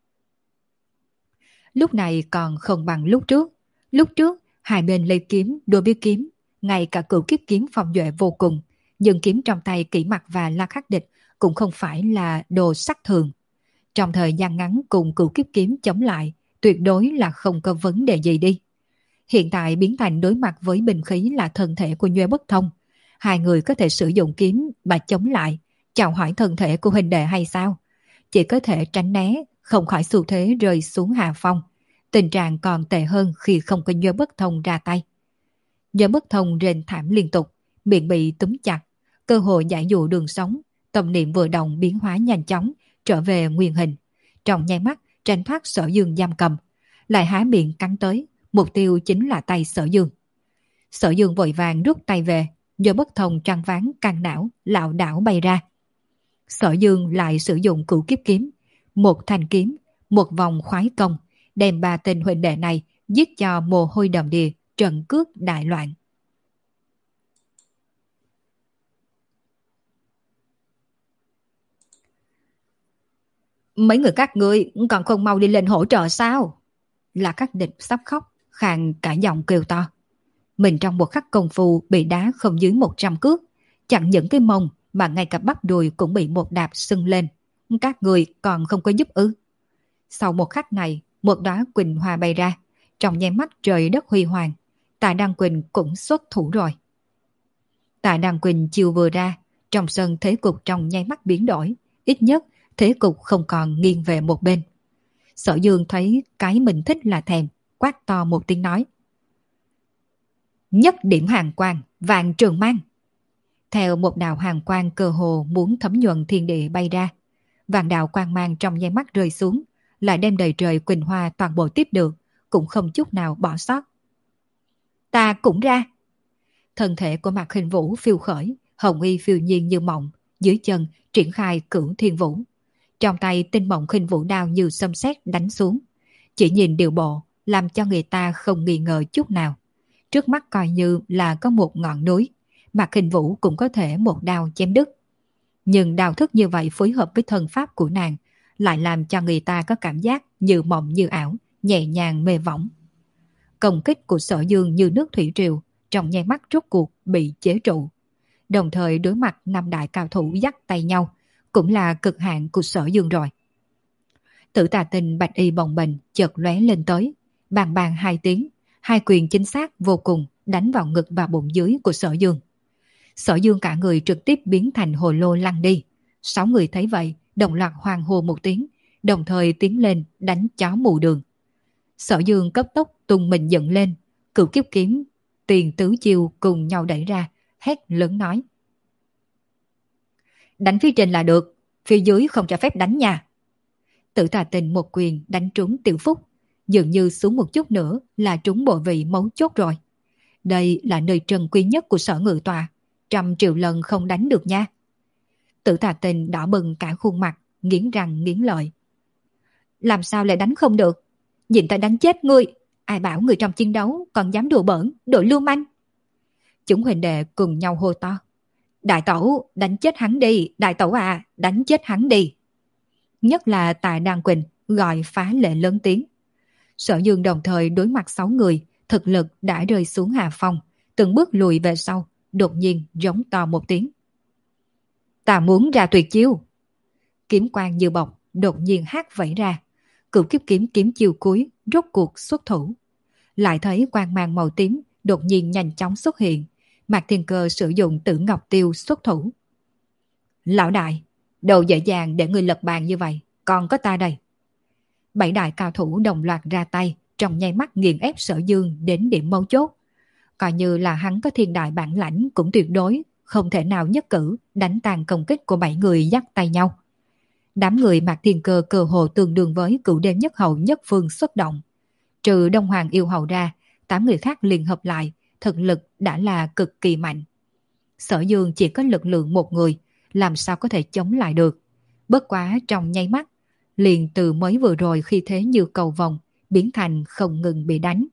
Lúc này còn không bằng lúc trước. Lúc trước, hai bên lấy kiếm, đôi biết kiếm, ngay cả cửu kiếp kiếm phòng duệ vô cùng, nhưng kiếm trong tay Kỷ Mặc và La Khắc Địch cũng không phải là đồ sắc thường. Trong thời gian ngắn cùng cửu kiếp kiếm chống lại, tuyệt đối là không có vấn đề gì đi. Hiện tại biến thành đối mặt với binh khí là thân thể của Nhuê Bất Thông. Hai người có thể sử dụng kiếm mà chống lại, chào hỏi thân thể của huynh đệ hay sao? Chỉ có thể tránh né, không khỏi xu thế rơi xuống hạ phong. Tình trạng còn tệ hơn khi không có Nhuê Bất Thông ra tay. Nhuê Bất Thông rên thảm liên tục, miệng bị túm chặt, cơ hội giải dụ đường sống, tâm niệm vừa động biến hóa nhanh chóng, trở về nguyên hình. Trong nháy mắt, tránh thoát Sở Dương giam cầm, lại há miệng cắn tới, mục tiêu chính là tay Sở Dương. Sở Dương vội vàng rút tay về, Nhuê Bất Thông trăng ván căng não, lảo đảo bay ra. Sở Dương lại sử dụng cửu kiếp kiếm, một thanh kiếm, một vòng khoái công, đem ba tên huynh đệ này giết cho mồ hôi đầm đìa, trận cước đại loạn. Mấy người các ngươi còn không mau đi lên hỗ trợ sao? Là Khắc Địch sắp khóc, khàn cả giọng kêu to. Mình trong một khắc công phu bị đá không dưới một trăm cước, chẳng những cái mông mà ngay cả bắp đùi cũng bị một đạp sưng lên. Các người còn không có giúp ư? Sau một khắc này, một đóa quỳnh hoa bay ra, trong nháy mắt trời đất huy hoàng. Tạ Đăng Quỳnh cũng xuất thủ rồi. Tạ Đăng Quỳnh chiều vừa ra, trong sân thế cục trong nháy mắt biến đổi, ít nhất thế cục không còn nghiêng về một bên. Sở Dương thấy cái mình thích là thèm, quát to một tiếng nói. Nhất điểm hàng quang, vạn trường mang. Theo một đạo hàng quang cơ hồ muốn thấm nhuần thiên địa bay ra, Vạn đạo quang mang trong nháy mắt rơi xuống, lại đem đầy trời quỳnh hoa toàn bộ tiếp được, cũng không chút nào bỏ sót. Ta cũng ra. Thân thể của Mạc Khinh Vũ phiêu khởi, hồng y phiêu nhiên như mộng, dưới chân triển khai Cửu Thiên Vũ. Trong tay tinh mộng Khinh Vũ đao như xâm sét đánh xuống. Chỉ nhìn điều bộ, làm cho người ta không nghi ngờ chút nào. Trước mắt coi như là có một ngọn núi, Mạc Khinh Vũ cũng có thể một đao chém đứt. Nhưng đao thức như vậy phối hợp với thân pháp của nàng, lại làm cho người ta có cảm giác như mộng như ảo, nhẹ nhàng mê võng. Công kích của Sở Dương như nước thủy triều, trong nháy mắt rốt cuộc bị chế trụ. Đồng thời đối mặt năm đại cao thủ dắt tay nhau, cũng là cực hạn của Sở Dương rồi. Tử Tà Tinh bạch y bồng bềnh chợt lóe lên tới, bàng bàng hai tiếng, hai quyền chính xác vô cùng đánh vào ngực và bụng dưới của Sở Dương. Sở Dương cả người trực tiếp biến thành hồ lô lăn đi. Sáu người thấy vậy, đồng loạt hoang hô một tiếng, đồng thời tiến lên đánh chó mù đường. Sở Dương cấp tốc tung mình dựng lên, Cửu Kiếp Kiếm, Tiền Tứ Chiêu cùng nhau đẩy ra, hét lớn nói: đánh phía trên là được, phía dưới không cho phép đánh nha. Tử Tà Tinh một quyền đánh trúng Tiểu Phúc, dường như xuống một chút nữa là trúng bộ vị mấu chốt rồi. Đây là nơi trần quý nhất của Sở Ngự Tòa, trăm triệu lần không đánh được nha. Tử Tà Tinh đỏ bừng cả khuôn mặt, nghiến răng nghiến lợi. Làm sao lại đánh không được? Nhìn ta đánh chết ngươi, ai bảo người trong chiến đấu còn dám đùa bỡn, đội lưu manh. Chúng huynh đệ cùng nhau hô to: đại tẩu, đánh chết hắn đi, đại tẩu à, đánh chết hắn đi. Nhất là Tạ Đan Quỳnh gọi phá lệ lớn tiếng. Sở Dương đồng thời đối mặt sáu người, thực lực đã rơi xuống hạ phong, từng bước lùi về sau, đột nhiên giống to một tiếng: ta muốn ra tuyệt chiêu. Kiếm quang như bọc, đột nhiên hát vẫy ra. Cửu Kiếp Kiếm kiếm chiêu cuối rốt cuộc xuất thủ. Lại thấy quang mang màu tím đột nhiên nhanh chóng xuất hiện. Mạc Thiên Cơ sử dụng Tử Ngọc Tiêu xuất thủ. Lão đại, đâu dễ dàng để người lật bàn như vậy, còn có ta đây. Bảy đại cao thủ đồng loạt ra tay, trong nháy mắt nghiền ép Sở Dương đến điểm mấu chốt. Coi như là hắn có thiên đại bản lãnh cũng tuyệt đối không thể nào nhất cử đánh tàn công kích của bảy người dắt tay nhau. Đám người Mạc Thiên Cơ cơ hồ tương đương với cửu đêm nhất hậu nhất phương xuất động. Trừ Đông Hoàng yêu hầu ra, tám người khác liên hợp lại, thực lực đã là cực kỳ mạnh. Sở Dương chỉ có lực lượng một người, làm sao có thể chống lại được. Bất quá trong nháy mắt, liền từ mới vừa rồi khi thế như cầu vồng, biến thành không ngừng bị đánh.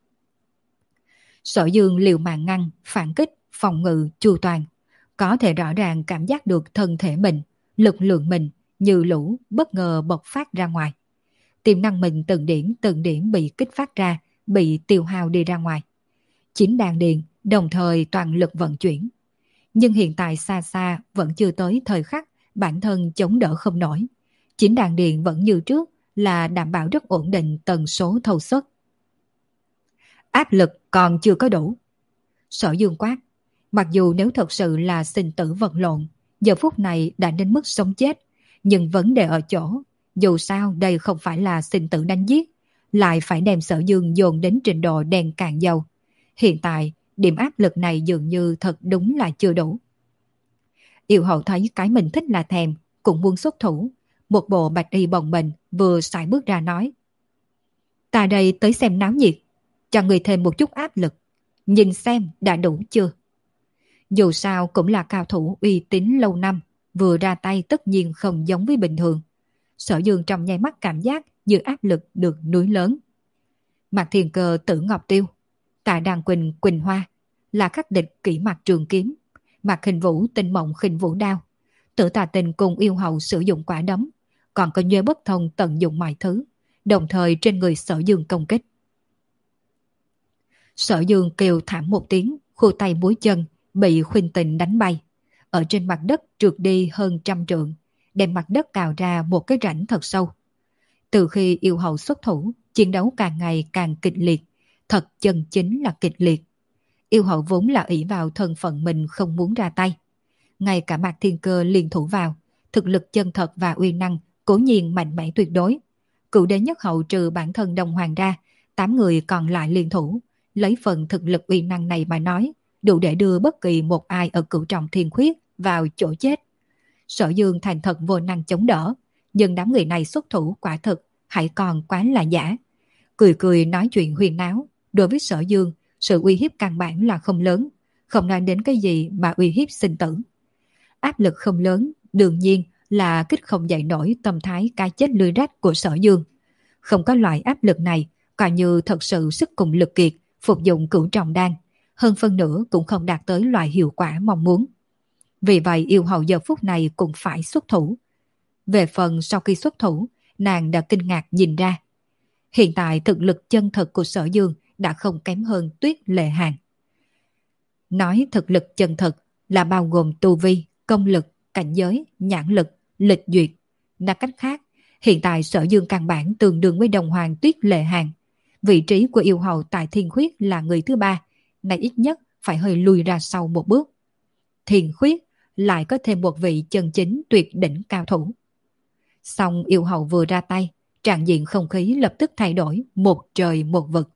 Sở Dương liều mạng ngăn, phản kích, phòng ngự, chu toàn. Có thể rõ ràng cảm giác được thân thể mình, lực lượng mình như lũ bất ngờ bộc phát ra ngoài. Tiềm năng mình từng điểm từng điểm bị kích phát ra, bị tiêu hao đi ra ngoài. Chín đàn điện đồng thời toàn lực vận chuyển. Nhưng hiện tại xa xa vẫn chưa tới thời khắc bản thân chống đỡ không nổi. Chín đàn điện vẫn như trước là đảm bảo rất ổn định tần số thâu suất. Áp lực còn chưa có đủ. Sở Dương quát. Mặc dù nếu thật sự là sinh tử vật lộn, giờ phút này đã đến mức sống chết, nhưng vấn đề ở chỗ, dù sao đây không phải là sinh tử đánh giết, lại phải đem Sở Dương dồn đến trình độ đèn cạn dầu. Hiện tại, điểm áp lực này dường như thật đúng là chưa đủ. Yêu hậu thấy cái mình thích là thèm, cũng muốn xuất thủ. Một bộ bạch y bồng bềnh vừa sải bước ra nói: ta đây tới xem náo nhiệt, cho người thêm một chút áp lực, nhìn xem đã đủ chưa. Dù sao cũng là cao thủ uy tín lâu năm, vừa ra tay tất nhiên không giống với bình thường. Sở Dương trong nháy mắt cảm giác như áp lực được núi lớn. Mạc Thiên Cơ Tử Ngọc Tiêu, Tạ Đan Quỳnh Quỳnh Hoa là khắc địch kỹ mặt trường kiếm, Mạc Khinh Vũ tinh mộng khinh vũ đao, Tử Tà Tinh cùng yêu hậu sử dụng quả đấm, còn có Nhuê Bất Thông tận dụng mọi thứ, đồng thời trên người Sở Dương công kích. Sở Dương kêu thảm một tiếng, khu tay múi chân bị Khuynh Tình đánh bay, ở trên mặt đất trượt đi hơn trăm trượng, đem mặt đất cào ra một cái rãnh thật sâu. Từ khi yêu hậu xuất thủ, chiến đấu càng ngày càng kịch liệt, thật chân chính là kịch liệt. Yêu hậu vốn là ỷ vào thân phận mình không muốn ra tay. Ngay cả Mạc Thiên Cơ liên thủ vào, thực lực chân thật và uy năng cố nhiên mạnh mẽ tuyệt đối. Cửu đế nhất hậu trừ bản thân Đông Hoàng ra, tám người còn lại liên thủ, lấy phần thực lực uy năng này mà nói, đủ để đưa bất kỳ một ai ở cửu trọng thiên khuyết vào chỗ chết. Sở Dương thành thật vô năng chống đỡ, nhưng đám người này xuất thủ quả thực hãy còn quá là giả. Cười cười nói chuyện huyền náo, đối với Sở Dương, sự uy hiếp căn bản là không lớn, không nói đến cái gì mà uy hiếp sinh tử. Áp lực không lớn, đương nhiên là kích không dậy nổi tâm thái cái chết lươi rách của Sở Dương. Không có loại áp lực này, coi như thật sự sức cùng lực kiệt, phục dụng cửu trọng đan, hơn phân nửa cũng không đạt tới loại hiệu quả mong muốn. Vì vậy yêu hậu giờ phút này cũng phải xuất thủ. Về phần sau khi xuất thủ, nàng đã kinh ngạc nhìn ra. Hiện tại thực lực chân thực của Sở Dương đã không kém hơn Tuyết Lệ Hàn. Nói thực lực chân thực là bao gồm tu vi, công lực, cảnh giới, nhãn lực, lịch duyệt. Nói cách khác, hiện tại Sở Dương căn bản tương đương với đồng hoàng Tuyết Lệ Hàn. Vị trí của yêu hậu tại Thiên Khuyết là người thứ ba, này ít nhất phải hơi lùi ra sau một bước. Thiên Khuyết lại có thêm một vị chân chính tuyệt đỉnh cao thủ. Xong yêu hậu vừa ra tay, trạng diện không khí lập tức thay đổi một trời một vực.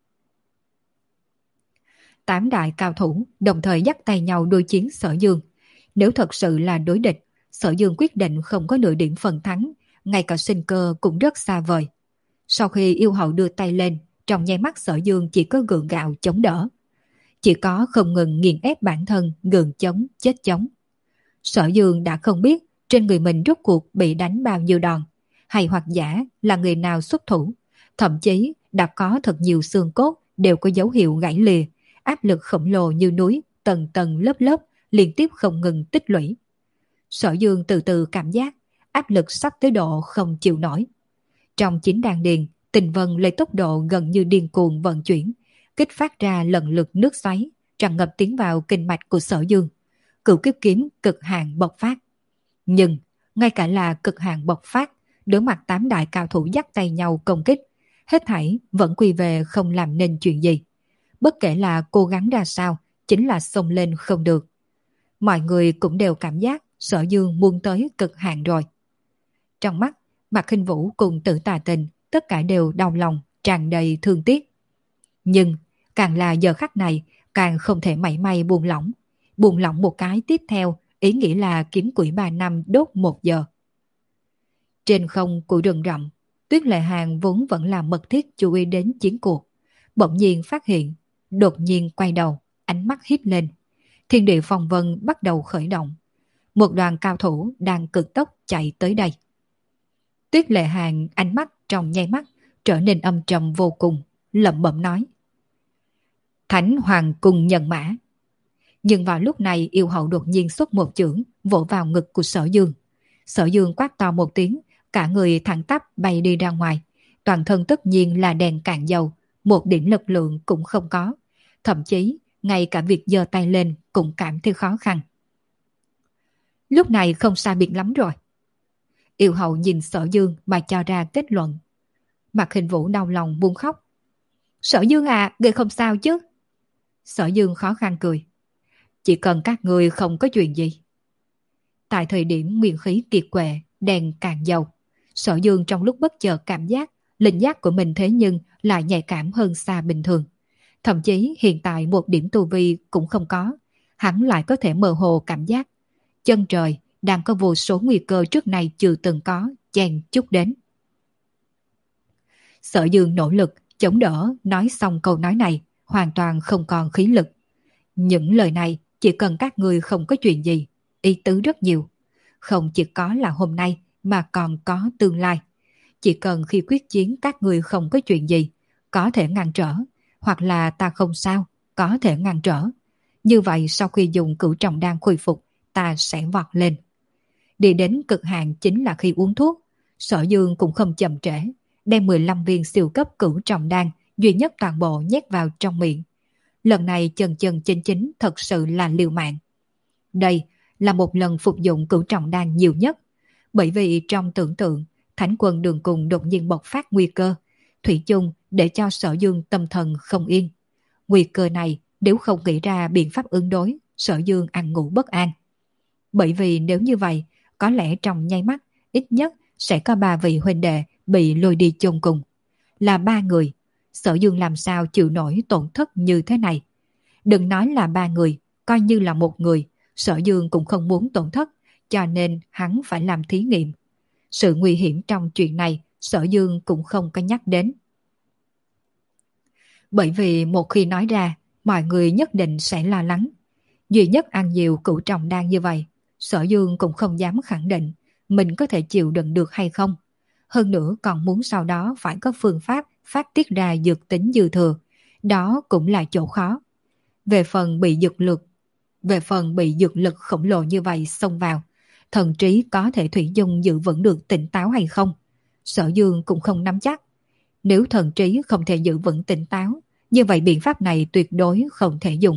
Tám đại cao thủ đồng thời dắt tay nhau đối chiến Sở Dương. Nếu thật sự là đối địch, Sở Dương quyết định không có nửa điểm phần thắng, ngay cả sinh cơ cũng rất xa vời. Sau khi yêu hậu đưa tay lên, trong nháy mắt Sở Dương chỉ có gượng gạo chống đỡ. Chỉ có không ngừng nghiền ép bản thân, gượng chống, chết chống. Sở Dương đã không biết trên người mình rốt cuộc bị đánh bao nhiêu đòn, hay hoặc giả là người nào xuất thủ, thậm chí đã có thật nhiều xương cốt đều có dấu hiệu gãy lìa, áp lực khổng lồ như núi, tầng tầng lớp lớp, liên tiếp không ngừng tích lũy. Sở Dương từ từ cảm giác áp lực sắp tới độ không chịu nổi. Trong chính đan điền, Tình Vân lấy tốc độ gần như điên cuồng vận chuyển, kích phát ra lần lượt nước xoáy, tràn ngập tiến vào kinh mạch của Sở Dương. Cửu kiếp kiếm cực hạn bộc phát. Nhưng, ngay cả là cực hạn bộc phát, đối mặt tám đại cao thủ dắt tay nhau công kích, hết thảy vẫn quy về không làm nên chuyện gì. Bất kể là cố gắng ra sao, chính là xông lên không được. Mọi người cũng đều cảm giác Sở Dương muốn tới cực hạn rồi. Trong mắt, Mạc Khinh Vũ cùng Tử Tà Tình tất cả đều đau lòng, tràn đầy thương tiếc. Nhưng, càng là giờ khắc này, càng không thể mảy may buông lỏng. Buông lỏng một cái tiếp theo, ý nghĩa là kiếm quỷ ba năm đốt một giờ. Trên không của rừng rậm, Tuyết Lệ Hàn vốn vẫn là mật thiết chú ý đến chiến cuộc. Bỗng nhiên phát hiện, đột nhiên quay đầu, ánh mắt híp lên. Thiên địa phong vân bắt đầu khởi động. Một đoàn cao thủ đang cực tốc chạy tới đây. Tuyết Lệ Hàn ánh mắt trong nháy mắt trở nên âm trầm vô cùng, lẩm bẩm nói: Thánh Hoàng Cung Nhân Mã. Nhưng vào lúc này yêu hậu đột nhiên xuất một chưởng vỗ vào ngực của Sở Dương. Sở Dương quát to một tiếng, cả người thẳng tắp bay đi ra ngoài. Toàn thân tất nhiên là đèn cạn dầu, một điểm lực lượng cũng không có. Thậm chí, ngay cả việc giơ tay lên cũng cảm thấy khó khăn. Lúc này không sai biệt lắm rồi. Yêu hậu nhìn Sở Dương mà cho ra kết luận. Mạc Khinh Vũ đau lòng buông khóc. Sở Dương à, người không sao chứ? Sở Dương khó khăn cười. Chỉ cần các người không có chuyện gì. Tại thời điểm nguyên khí kiệt quệ, đèn càng dầu, Sở Dương trong lúc bất chợt cảm giác linh giác của mình thế nhưng lại nhạy cảm hơn xa bình thường. Thậm chí hiện tại một điểm tu vi cũng không có, hắn lại có thể mơ hồ cảm giác chân trời đang có vô số nguy cơ trước này chưa từng có chen chúc đến. Sở Dương nỗ lực chống đỡ, nói xong câu nói này hoàn toàn không còn khí lực. Những lời này chỉ cần các người không có chuyện gì, ý tứ rất nhiều. Không chỉ có là hôm nay mà còn có tương lai. Chỉ cần khi quyết chiến các người không có chuyện gì, có thể ngăn trở, hoặc là ta không sao, có thể ngăn trở. Như vậy sau khi dùng cửu trọng đan khôi phục, ta sẽ vọt lên. Đi đến cực hạn chính là khi uống thuốc. Sở Dương cũng không chậm trễ, đem mười lăm viên siêu cấp cửu trọng đan duy nhất toàn bộ nhét vào trong miệng. Lần này chân chân chính chính thật sự là liều mạng. Đây là một lần phục dụng cửu trọng đan nhiều nhất, bởi vì trong tưởng tượng Thánh Quân Đường Cùng đột nhiên bộc phát nguy cơ, thủy chung để cho Sở Dương tâm thần không yên. Nguy cơ này nếu không nghĩ ra biện pháp ứng đối, Sở Dương ăn ngủ bất an. Bởi vì nếu như vậy, có lẽ trong nháy mắt ít nhất sẽ có ba vị huynh đệ bị lôi đi chôn cùng. Là ba người, Sở Dương làm sao chịu nổi tổn thất như thế này. Đừng nói là ba người, coi như là một người, Sở Dương cũng không muốn tổn thất, cho nên hắn phải làm thí nghiệm. Sự nguy hiểm trong chuyện này Sở Dương cũng không có nhắc đến. Bởi vì một khi nói ra, mọi người nhất định sẽ lo lắng. Duy nhất ăn nhiều cửu trọng đan như vậy, Sở Dương cũng không dám khẳng định mình có thể chịu đựng được hay không. Hơn nữa còn muốn sau đó phải có phương pháp phát tiết ra dược tính dư thừa. Đó cũng là chỗ khó. Về phần bị dược lực, về phần bị dược lực khổng lồ như vậy xông vào, thần trí có thể thủy chung giữ vững được tỉnh táo hay không, Sở Dương cũng không nắm chắc. Nếu thần trí không thể giữ vững tỉnh táo, như vậy biện pháp này tuyệt đối không thể dùng.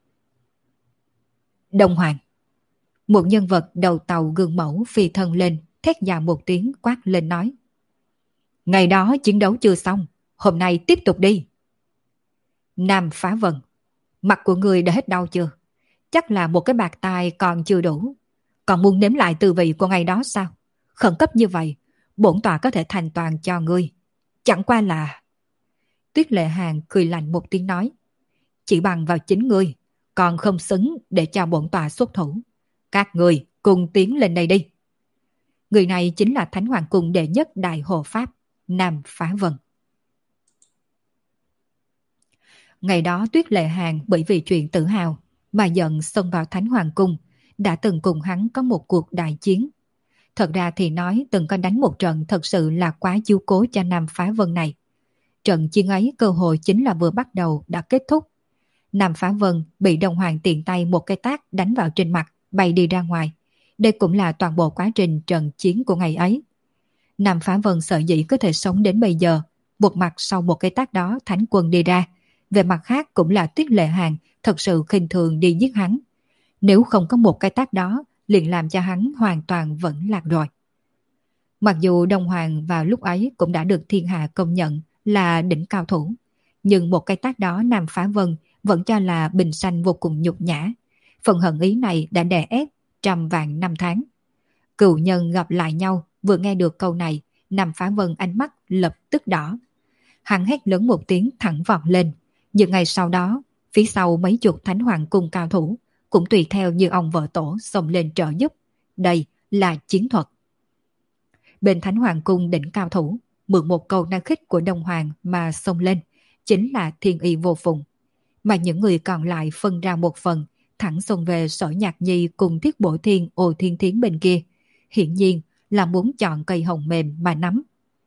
Đông Hoàng, một nhân vật đầu tàu gương mẫu phi thân lên, thét dài một tiếng quát lên nói: ngày đó chiến đấu chưa xong, hôm nay tiếp tục đi. Nam Phá Vân, mặt của người đã hết đau chưa? Chắc là một cái bạc tai còn chưa đủ. Còn muốn nếm lại tư vị của ngày đó sao? Khẩn cấp như vậy, bổn tọa có thể thành toàn cho ngươi. Chẳng qua là... Tuyết Lệ Hàn cười lạnh một tiếng nói: chỉ bằng vào chính ngươi, còn không xứng để cho bổn tọa xuất thủ. Các ngươi cùng tiến lên đây đi. Người này chính là Thánh Hoàng Cung đệ nhất đại hộ pháp, Nam Phá Vân. Ngày đó Tuyết Lệ Hàn bởi vì chuyện tự hào mà giận xông vào Thánh Hoàng Cung, đã từng cùng hắn có một cuộc đại chiến. Thật ra thì nói từng có đánh một trận thật sự là quá chiếu cố cho Nam Phá Vân này. Trận chiến ấy cơ hội chính là vừa bắt đầu đã kết thúc. Nam Phá Vân bị Đông Hoàng tiện tay một cái tát đánh vào trên mặt, bay đi ra ngoài. Đây cũng là toàn bộ quá trình trận chiến của ngày ấy. Nam Phá Vân sợ dĩ có thể sống đến bây giờ, một mặt sau một cái tát đó Thánh Quân đi ra, về mặt khác cũng là Tuyết Lệ Hàn thật sự khinh thường đi giết hắn. Nếu không có một cái tát đó, liền làm cho hắn hoàn toàn vẫn lạc rồi. Mặc dù Đông Hoàng vào lúc ấy cũng đã được thiên hạ công nhận là đỉnh cao thủ, nhưng một cái tát đó Nam Phá Vân vẫn cho là bình sanh vô cùng nhục nhã. Phần hận ý này đã đè ép trăm vạn năm tháng. Cựu nhân gặp lại nhau, vừa nghe được câu này, Nam Phá Vân ánh mắt lập tức đỏ. Hắn hét lớn một tiếng thẳng vọt lên. Nhưng ngày sau đó, phía sau mấy chục Thánh Hoàng Cung cao thủ cũng tùy theo như ông vợ tổ xông lên trợ giúp. Đây là chiến thuật. Bên Thánh Hoàng Cung đỉnh cao thủ, mượn một câu năng khích của Đông Hoàng mà xông lên, chính là Thiên Y Vô Phùng. Mà những người còn lại phân ra một phần, thẳng xông về Sở Nhạc Nhi cùng Thiết Bổ Thiên Ồ Thiên Thiến bên kia. Hiển nhiên là muốn chọn cây hồng mềm mà nắm.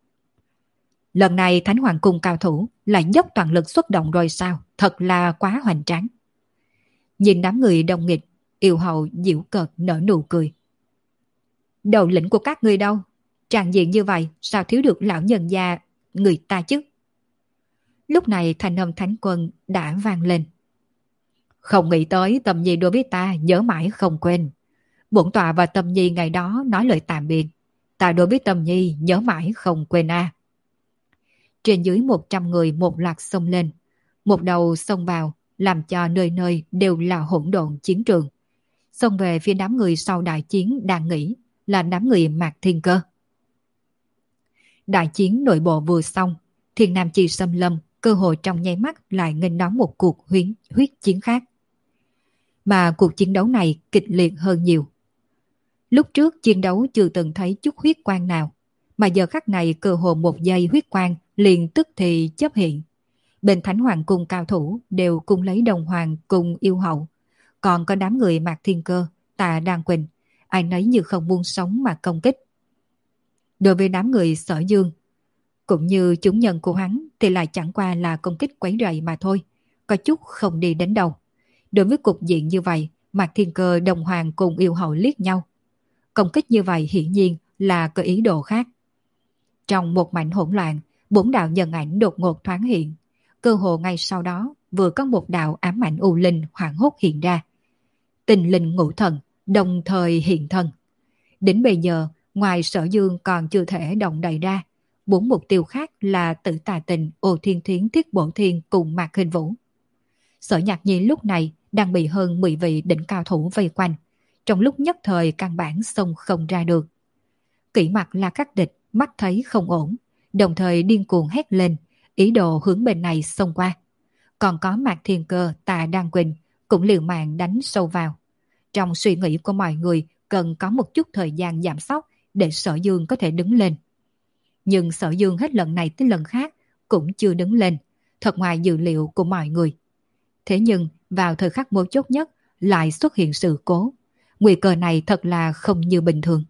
Lần này Thánh Hoàng Cung cao thủ lại dốc toàn lực xuất động rồi sao? Thật là quá hoành tráng. Nhìn đám người đông nghịch, Yêu Hậu giễu cợt nở nụ cười. Đầu lĩnh của các ngươi đâu? Tràn diện như vậy sao thiếu được lão nhân gia người ta chứ? Lúc này thanh âm Thánh Quân đã vang lên. Không nghĩ tới Tâm Nhi đối với ta nhớ mãi không quên. Bổn tọa và Tâm Nhi ngày đó nói lời tạm biệt. Ta đối với Tâm Nhi nhớ mãi không quên a. À. Trên dưới một trăm người một loạt xông lên. Một đầu xông vào, làm cho nơi nơi đều là hỗn độn chiến trường. Xông về phía đám người sau đại chiến đang nghỉ là đám người Mạc Thiên Cơ. Đại chiến nội bộ vừa xong, Thiên Nam Chi xâm lâm cơ hội trong nháy mắt lại nghênh đón một cuộc huyết, huyết chiến khác. Mà cuộc chiến đấu này kịch liệt hơn nhiều. Lúc trước chiến đấu chưa từng thấy chút huyết quang nào, mà giờ khắc này cơ hồ một giây huyết quang liền tức thì chấp hiện. Bên Thánh Hoàng Cung cao thủ đều cùng lấy Đồng Hoàng cùng Yêu Hậu, còn có đám người Mạc Thiên Cơ, Tà Đan Quỳnh, ai nấy như không buông sống mà công kích. Đối với đám người Sở Dương, cũng như chúng nhân của hắn thì lại chẳng qua là công kích quấy rầy mà thôi, có chút không đi đến đâu. Đối với cục diện như vậy, Mạc Thiên Cơ, Đồng Hoàng cùng Yêu Hậu liếc nhau. Công kích như vậy hiển nhiên là có ý đồ khác. Trong một mảnh hỗn loạn, bốn đạo nhân ảnh đột ngột thoáng hiện. Cơ hồ ngay sau đó, vừa có một đạo ám ảnh u linh hoảng hốt hiện ra. Tình linh ngũ thần, đồng thời hiện thân. Đến bây giờ, ngoài Sở Dương còn chưa thể động đậy ra, bốn mục tiêu khác là Tử Tà Tình, Ô Thiên Thiến, Thiết Bổ Thiên cùng Mạc Hình Vũ. Sở Nhạc Nhi lúc này đang bị hơn mười vị đỉnh cao thủ vây quanh. Trong lúc nhất thời căn bản xông không ra được. Kỷ Mặc La Khắc Địch mắt thấy không ổn, đồng thời điên cuồng hét lên, ý đồ hướng bên này xông qua. Còn có Mạc Thiên Cơ, Tà Đan Quỳnh cũng liều mạng đánh sâu vào. Trong suy nghĩ của mọi người, cần có một chút thời gian giảm sóc để Sở Dương có thể đứng lên. Nhưng Sở Dương hết lần này tới lần khác cũng chưa đứng lên, thật ngoài dự liệu của mọi người. Thế nhưng vào thời khắc mấu chốt nhất lại xuất hiện sự cố. Nguy cơ này thật là không như bình thường.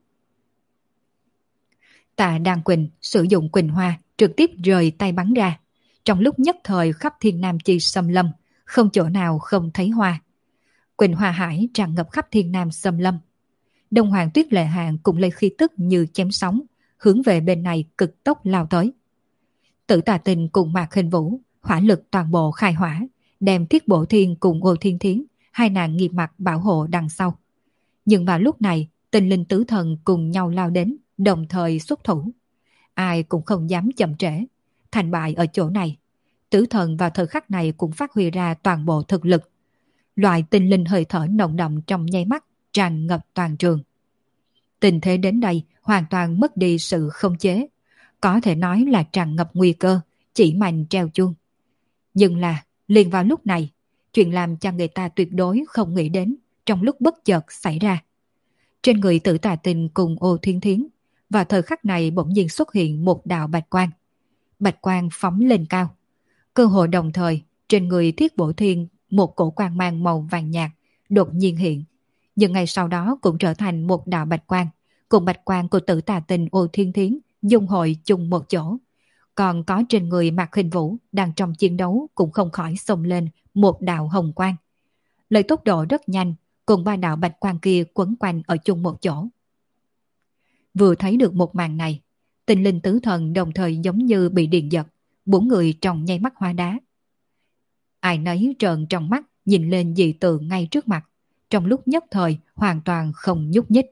Tạ Đan Quỳnh sử dụng Quỳnh Hoa trực tiếp rời tay bắn ra. Trong lúc nhất thời khắp Thiên Nam Chi xâm lâm, không chỗ nào không thấy hoa. Quỳnh Hoa hải tràn ngập khắp Thiên Nam xâm lâm. Đông Hoàng Tuyết Lệ Hàng cũng lấy khí tức như chém sóng, hướng về bên này cực tốc lao tới. Tử Tà Tình cùng Mạc Khinh Vũ hỏa lực toàn bộ khai hỏa, đem Thiết Bổ Thiên cùng Ô Thiên Thiến hai nàng nghiêm mặt bảo hộ đằng sau. Nhưng vào lúc này, Tinh Linh Tứ Thần cùng nhau lao đến, đồng thời xuất thủ. Ai cũng không dám chậm trễ. Thành bại ở chỗ này. Tứ Thần vào thời khắc này cũng phát huy ra toàn bộ thực lực. Loại tinh linh hơi thở nồng đậm trong nháy mắt tràn ngập toàn trường. Tình thế đến đây hoàn toàn mất đi sự khống chế. Có thể nói là tràn ngập nguy cơ, chỉ mạnh treo chuông. Nhưng là, liền vào lúc này, chuyện làm cho người ta tuyệt đối không nghĩ đến trong lúc bất chợt xảy ra. Trên người Tử Tà Tình cùng Ô Thiên Thiến, vào thời khắc này bỗng nhiên xuất hiện một đạo bạch quang. Bạch quang phóng lên cao. Cơ hội đồng thời, trên người Thiết Bổ Thiên một cổ quang mang màu vàng nhạt đột nhiên hiện. Nhưng ngay sau đó cũng trở thành một đạo bạch quang, cùng bạch quang của Tử Tà Tình Ô Thiên Thiến dung hội chung một chỗ. Còn có trên người Mạc Khinh Vũ đang trong chiến đấu cũng không khỏi xông lên một đạo hồng quang. Lấy tốc độ rất nhanh, cùng ba đạo bạch quang kia quấn quanh ở chung một chỗ. Vừa thấy được một màn này, Tinh Linh Tứ Thần đồng thời giống như bị điện giật, bốn người trong nháy mắt hóa đá. Ai nấy trợn trong mắt nhìn lên dị tượng ngay trước mặt, trong lúc nhất thời hoàn toàn không nhúc nhích.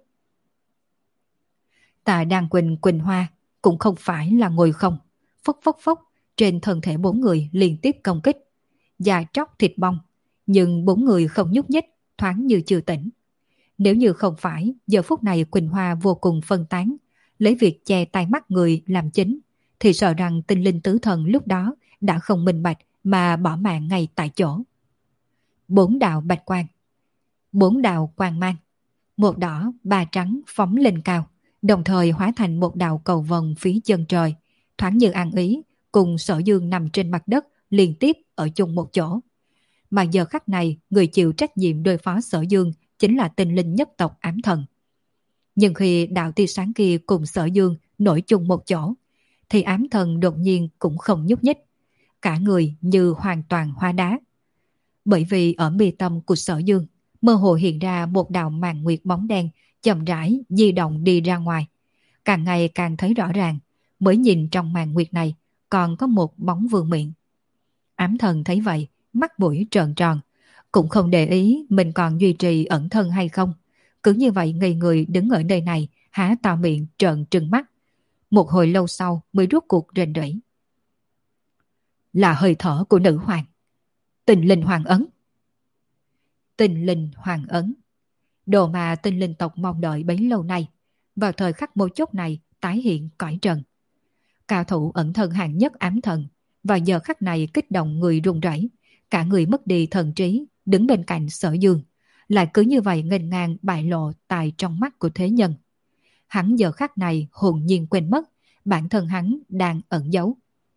Tạ Đan Quỳnh Quỳnh Hoa cũng không phải là ngồi không, phốc phốc phốc trên thân thể bốn người liên tiếp công kích, da tróc thịt bong, nhưng bốn người không nhúc nhích, thoáng như chưa tỉnh. Nếu như không phải giờ phút này Quỳnh Hoa vô cùng phân tán, lấy việc che tai mắt người làm chính, thì sợ rằng Tinh Linh Tứ Thần lúc đó đã không minh bạch mà bỏ mạng ngay tại chỗ. Bốn đạo bạch quang, bốn đạo quang mang, một đỏ ba trắng phóng lên cao, đồng thời hóa thành một đạo cầu vồng phía chân trời, thoáng như ăn ý, cùng Sở Dương nằm trên mặt đất liên tiếp ở chung một chỗ. Mà giờ khắc này, người chịu trách nhiệm đối phó Sở Dương chính là Tinh Linh nhất tộc Ám Thần. Nhưng khi đạo tia sáng kia cùng Sở Dương nổi chung một chỗ, thì Ám Thần đột nhiên cũng không nhúc nhích, cả người như hoàn toàn hóa đá. Bởi vì ở mi tâm của Sở Dương mơ hồ hiện ra một đạo màn nguyệt bóng đen chậm rãi di động đi ra ngoài. Càng ngày càng thấy rõ ràng, mới nhìn trong màn nguyệt này còn có một bóng vương miện. Ám Thần thấy vậy, mắt mũi trợn tròn, cũng không để ý mình còn duy trì ẩn thân hay không. Cứ như vậy ngây người đứng ở nơi này, há to miệng trợn trừng mắt. Một hồi lâu sau mới rút cuộc rền rỉ. Là hơi thở của nữ hoàng. Tinh Linh Hoàng Ấn. Tinh Linh Hoàng Ấn. Đồ mà Tinh Linh tộc mong đợi bấy lâu nay, vào thời khắc mấu chốt này tái hiện cõi trần. Cao thủ ẩn thân hạng nhất Ám Thần, vào giờ khắc này kích động người run rẩy, cả người mất đi thần trí, đứng bên cạnh Sở Dương, lại cứ như vậy nghênh ngang bại lộ tại trong mắt của thế nhân. Hắn giờ khắc này hồn nhiên quên mất bản thân hắn đang ẩn giấu.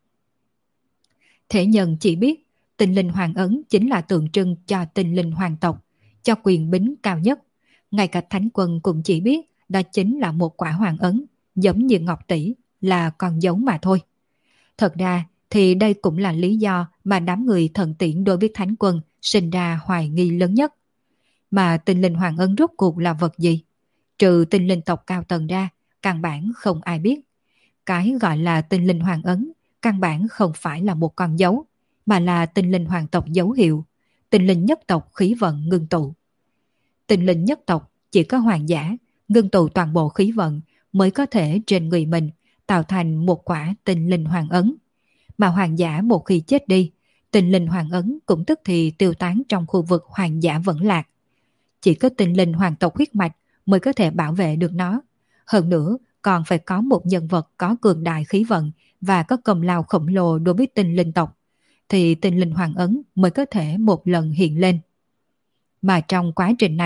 Thế nhân chỉ biết Tinh Linh Hoàng Ấn chính là tượng trưng cho Tinh Linh Hoàng tộc, cho quyền bính cao nhất. Ngay cả Thánh Quân cũng chỉ biết đó chính là một quả hoàng ấn, giống như ngọc tỷ, là con dấu mà thôi. Thật ra thì đây cũng là lý do mà đám người thần tiễn đối với Thánh Quân sinh ra hoài nghi lớn nhất. Mà Tinh Linh Hoàng Ấn rốt cuộc là vật gì? Trừ Tinh Linh tộc cao tầng ra, căn bản không ai biết. Cái gọi là Tinh Linh Hoàng Ấn căn bản không phải là một con dấu, mà là Tinh Linh Hoàng tộc dấu hiệu, Tinh Linh nhất tộc khí vận ngưng tụ. Tinh Linh nhất tộc chỉ có hoàng giả ngưng tụ toàn bộ khí vận mới có thể trên người mình tạo thành một quả Tinh Linh Hoàng Ấn. Mà hoàng giả một khi chết đi, Tinh Linh Hoàng Ấn cũng tức thì tiêu tán trong khu vực hoàng giả vẫn lạc. Chỉ có Tinh Linh hoàng tộc huyết mạch mới có thể bảo vệ được nó. Hơn nữa, còn phải có một nhân vật có cường đại khí vận và có công lao khổng lồ đối với Tinh Linh tộc, thì Tinh Linh Hoàng Ấn mới có thể một lần hiện lên. Mà trong quá trình này,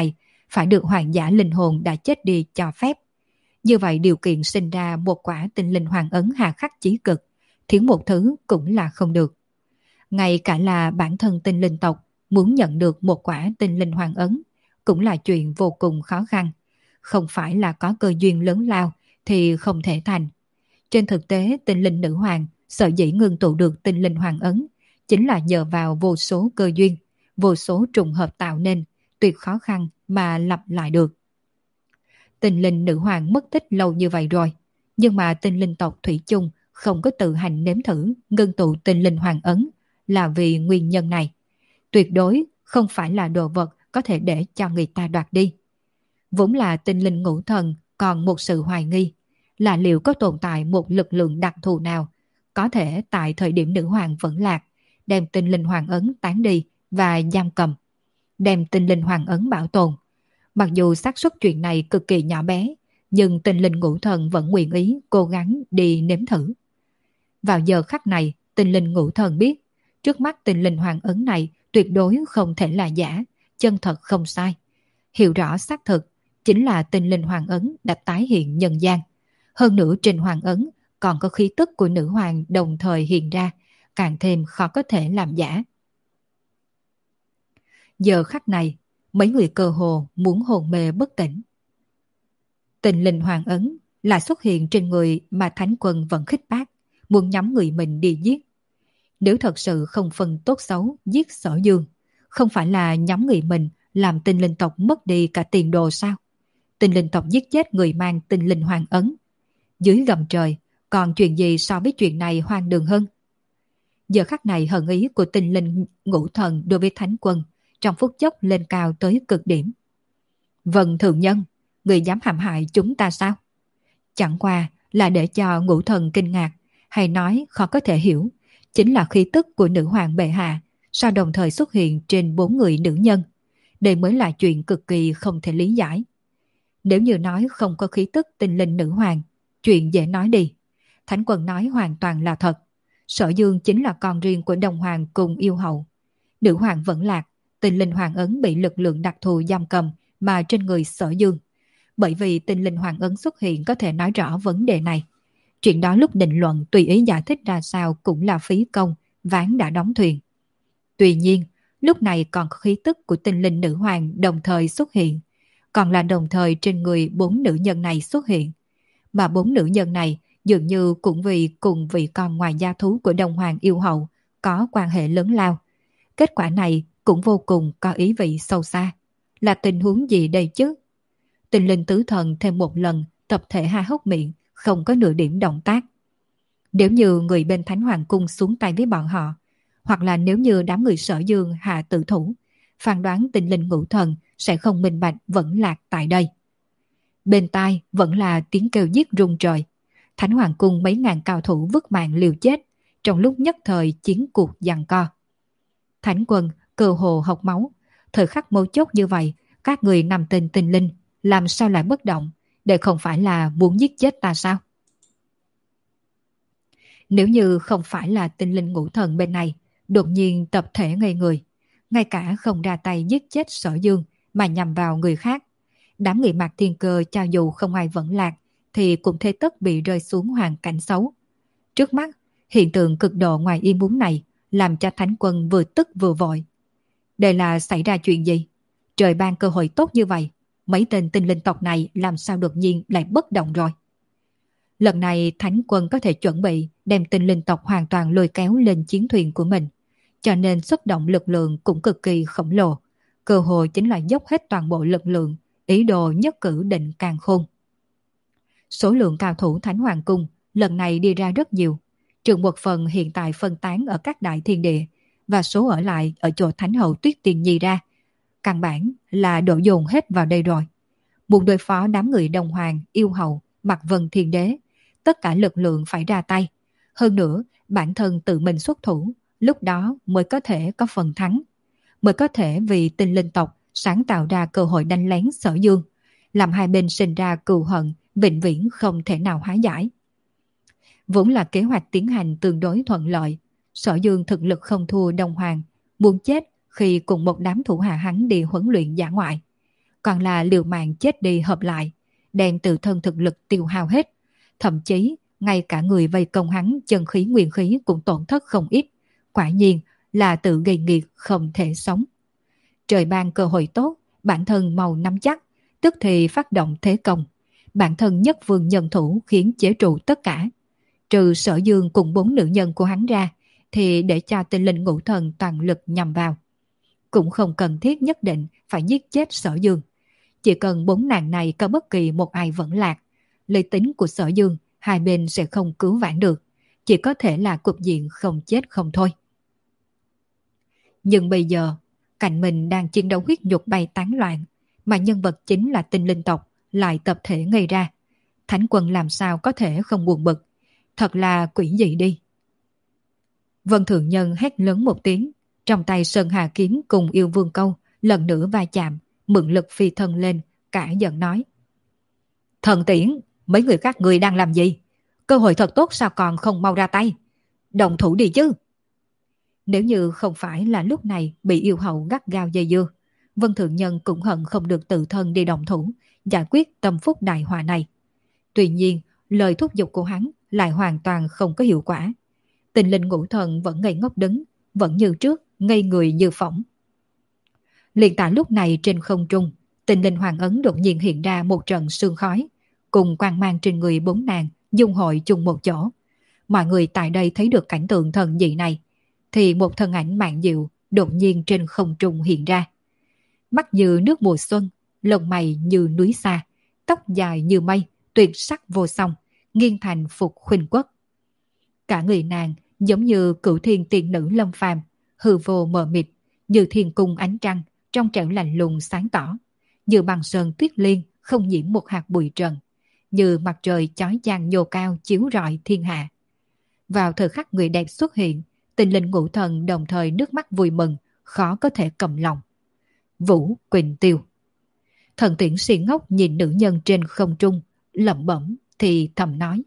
phải được hoàng giả linh hồn đã chết đi cho phép. Như vậy điều kiện sinh ra một quả tinh linh hoàng ấn hà khắc chí cực, thiếu một thứ cũng là không được. Ngay cả là bản thân tinh linh tộc muốn nhận được một quả tinh linh hoàng ấn cũng là chuyện vô cùng khó khăn. Không phải là có cơ duyên lớn lao thì không thể thành. Trên thực tế tinh linh nữ hoàng sở dĩ ngưng tụ được tinh linh hoàng ấn chính là nhờ vào vô số cơ duyên, vô số trùng hợp tạo nên, tuyệt khó khăn mà lặp lại được. Tinh linh nữ hoàng mất tích lâu như vậy rồi, nhưng mà tinh linh tộc thủy chung không có tự hành nếm thử ngưng tụ tinh linh hoàng ấn là vì nguyên nhân này. Tuyệt đối không phải là đồ vật có thể để cho người ta đoạt đi. Vốn là tinh linh ngũ thần còn một sự hoài nghi là liệu có tồn tại một lực lượng đặc thù nào có thể tại thời điểm nữ hoàng vẫn lạc đem tinh linh hoàng ấn tán đi và giam cầm, đem tinh linh hoàng ấn bảo tồn. Mặc dù xác suất chuyện này cực kỳ nhỏ bé, nhưng tinh linh ngũ thần vẫn nguyện ý cố gắng đi nếm thử. Vào giờ khắc này, tinh linh ngũ thần biết trước mắt tinh linh hoàng ấn này tuyệt đối không thể là giả, chân thật không sai. Hiểu rõ xác thực chính là tinh linh hoàng ấn đã tái hiện nhân gian. Hơn nữa trên hoàng ấn còn có khí tức của nữ hoàng đồng thời hiện ra, càng thêm khó có thể làm giả. Giờ khắc này, mấy người cơ hồ muốn hồn mê bất tỉnh. Tinh linh hoàng ấn lại xuất hiện trên người mà Thánh Quân vẫn khích bác, muốn nhắm người mình đi giết. Nếu thật sự không phân tốt xấu giết Sở Dương, không phải là nhắm người mình làm tinh linh tộc mất đi cả tiền đồ sao? Tinh linh tộc giết chết người mang tinh linh hoàng ấn. Dưới gầm trời, còn chuyện gì so với chuyện này hoang đường hơn? Giờ khắc này hận ý của tinh linh ngũ thần đối với Thánh Quân trong phút chốc lên cao tới cực điểm. Vâng thượng nhân, người dám hãm hại chúng ta sao? Chẳng qua là để cho ngũ thần kinh ngạc, hay nói khó có thể hiểu, chính là khí tức của nữ hoàng bệ hạ sao đồng thời xuất hiện trên bốn người nữ nhân. Đây mới là chuyện cực kỳ không thể lý giải. Nếu như nói không có khí tức tinh linh nữ hoàng, chuyện dễ nói đi. Thánh Quân nói hoàn toàn là thật. Sở Dương chính là con riêng của Đồng Hoàng cùng yêu hậu. Nữ hoàng vẫn lạc, tinh linh hoàng ấn bị lực lượng đặc thù giam cầm mà trên người Sở Dương. Bởi vì tinh linh hoàng ấn xuất hiện có thể nói rõ vấn đề này. Chuyện đó lúc định luận tùy ý giải thích ra sao cũng là phí công, ván đã đóng thuyền. Tuy nhiên, lúc này còn có khí tức của tinh linh nữ hoàng đồng thời xuất hiện, còn là đồng thời trên người bốn nữ nhân này xuất hiện. Mà bốn nữ nhân này dường như cũng vì cùng vị con ngoài gia thú của Đồng Hoàng yêu hậu có quan hệ lớn lao. Kết quả này cũng vô cùng có ý vị sâu xa. Là tình huống gì đây chứ? Tinh linh tứ thần thêm một lần tập thể há hốc miệng, không có nửa điểm động tác. Nếu như người bên Thánh Hoàng Cung xuống tay với bọn họ, hoặc là nếu như đám người Sở Dương hạ tử thủ, phán đoán tinh linh ngũ thần sẽ không minh bạch vẫn lạc tại đây. Bên tai vẫn là tiếng kêu giết rung trời. Thánh Hoàng Cung mấy ngàn cao thủ vứt mạng liều chết, trong lúc nhất thời chiến cuộc giằng co. Thánh Quân cơ hồ hộc máu. Thời khắc mấu chốt như vậy, các người nằm tên tinh linh làm sao lại bất động, để không phải là muốn giết chết ta sao? Nếu như không phải là tinh linh ngũ thần bên này đột nhiên tập thể ngây người, ngay cả không ra tay giết chết Sở Dương mà nhằm vào người khác, đám người Mạc Thiên Cơ cho dù không ai vẫn lạc thì cũng thế tất bị rơi xuống hoàn cảnh xấu. Trước mắt, hiện tượng cực độ ngoài ý muốn này làm cho Thánh Quân vừa tức vừa vội. Đây là xảy ra chuyện gì? Trời ban cơ hội tốt như vậy, mấy tên tinh linh tộc này làm sao đột nhiên lại bất động rồi? Lần này Thánh Quân có thể chuẩn bị đem tinh linh tộc hoàn toàn lôi kéo lên chiến thuyền của mình, cho nên xuất động lực lượng cũng cực kỳ khổng lồ. Cơ hội chính là dốc hết toàn bộ lực lượng, ý đồ nhất cử định càn khôn. Số lượng cao thủ Thánh Hoàng Cung lần này đi ra rất nhiều, trừ một phần hiện tại phân tán ở các đại thiên địa và số ở lại ở chỗ Thánh Hậu Tuyết Tiền Nhi ra. Căn bản là đổ dồn hết vào đây rồi. Muốn đối phó đám người Đồng Hoàng, yêu hậu, Mạc Vân Thiên Đế, tất cả lực lượng phải ra tay. Hơn nữa, bản thân tự mình xuất thủ, lúc đó mới có thể có phần thắng. Mới có thể vì tinh linh tộc sáng tạo ra cơ hội đánh lén Sở Dương, làm hai bên sinh ra cừu hận, vĩnh viễn không thể nào hóa giải. Vốn là kế hoạch tiến hành tương đối thuận lợi, Sở Dương thực lực không thua Đồng Hoàng, muốn chết khi cùng một đám thủ hạ hắn đi huấn luyện dã ngoại. còn là liều mạng chết đi hợp lại, đem tự thân thực lực tiêu hao hết, thậm chí ngay cả người vây công hắn chân khí nguyên khí cũng tổn thất không ít, quả nhiên là tự gây nghiệt không thể sống. Trời ban cơ hội tốt, bản thân mau nắm chắc, tức thì phát động thế công. Bản thân nhất vương nhân thủ khiến chế trụ tất cả. Trừ Sở Dương cùng bốn nữ nhân của hắn ra, thì để cho tinh linh ngũ thần toàn lực nhằm vào. Cũng không cần thiết nhất định phải giết chết Sở Dương. Chỉ cần bốn nàng này có bất kỳ một ai vẫn lạc, lý tính của Sở Dương, hai bên sẽ không cứu vãn được. Chỉ có thể là cục diện không chết không thôi. Nhưng bây giờ, cạnh mình đang chiến đấu huyết nhục bay tán loạn, mà nhân vật chính là tinh linh tộc lại tập thể gây ra. Thánh quân làm sao có thể không buồn bực. Thật là quỷ dị đi. Vân Thượng Nhân hét lớn một tiếng, trong tay Sơn Hà Kiếm cùng yêu vương câu lần nữa va chạm, mượn lực phi thân lên, cả giận nói: Thần Tiễn, mấy người các người đang làm gì? Cơ hội thật tốt sao còn không mau ra tay? Động thủ đi chứ. Nếu như không phải là lúc này bị yêu hậu gắt gao dây dưa, Vân Thượng Nhân cũng hận không được tự thân đi động thủ, giải quyết tâm phúc đại họa này. Tuy nhiên, lời thúc giục của hắn lại hoàn toàn không có hiệu quả. Tình linh ngũ thần vẫn ngây ngốc đứng, vẫn như trước, ngây người như phỏng. Liền tại lúc này trên không trung, tình linh hoàng ấn đột nhiên hiện ra một trận sương khói, cùng quang mang trên người bốn nàng dung hội chung một chỗ. Mọi người tại đây thấy được cảnh tượng thần dị này, thì một thân ảnh mạn diệu đột nhiên trên không trung hiện ra. Mắt như nước mùa xuân, lông mày như núi xa, tóc dài như mây, tuyệt sắc vô song, nghiêng thành phục khuynh quốc. Cả người nàng giống như cửu thiên tiên nữ lâm phàm, hư vô mờ mịt, như thiên cung ánh trăng, trong trẻo lạnh lùng sáng tỏ, như băng sơn tuyết liên không nhiễm một hạt bụi trần, như mặt trời chói chang nhô cao chiếu rọi thiên hạ. Vào thời khắc người đẹp xuất hiện, tình linh ngũ thần đồng thời nước mắt vui mừng, khó có thể cầm lòng. Vũ Quỳnh Tiêu. Thần Tiễn si ngốc nhìn nữ nhân trên không trung, lẩm bẩm thì thầm nói: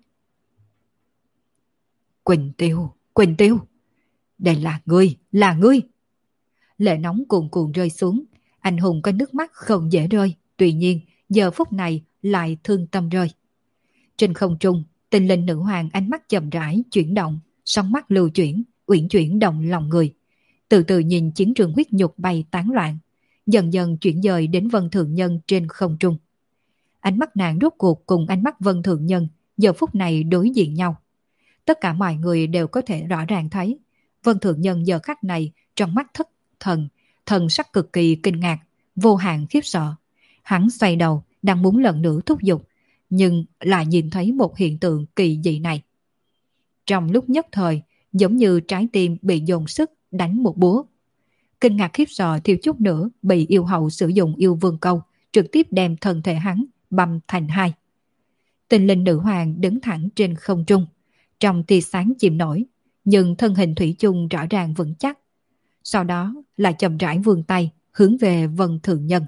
Quỳnh Tiêu, Quỳnh Tiêu, đây là ngươi, là ngươi. Lệ nóng cuồn cuộn rơi xuống, anh hùng có nước mắt không dễ rơi, tuy nhiên giờ phút này lại thương tâm rơi. Trên không trung, tình linh nữ hoàng ánh mắt chậm rãi chuyển động, sóng mắt lưu chuyển, uyển chuyển động lòng người. Từ từ nhìn chiến trường huyết nhục bay tán loạn, dần dần chuyển dời đến Vân Thượng Nhân trên không trung. Ánh mắt nàng rốt cuộc cùng ánh mắt Vân Thượng Nhân giờ phút này đối diện nhau. Tất cả mọi người đều có thể rõ ràng thấy Vân Thượng Nhân giờ khắc này trong mắt thất thần, thần sắc cực kỳ kinh ngạc, vô hạn khiếp sợ. Hắn xoay đầu, đang muốn lần nữa thúc giục, nhưng lại nhìn thấy một hiện tượng kỳ dị này. Trong lúc nhất thời, giống như trái tim bị dồn sức đánh một búa. Kinh ngạc khiếp sợ thiếu chút nữa bị yêu hậu sử dụng yêu vương câu, trực tiếp đem thân thể hắn băm thành hai. Tình linh nữ hoàng đứng thẳng trên không trung, trong tia sáng chìm nổi, nhưng thân hình thủy chung rõ ràng vững chắc. Sau đó lại chậm rãi vươn tay hướng về Vân Thượng Nhân.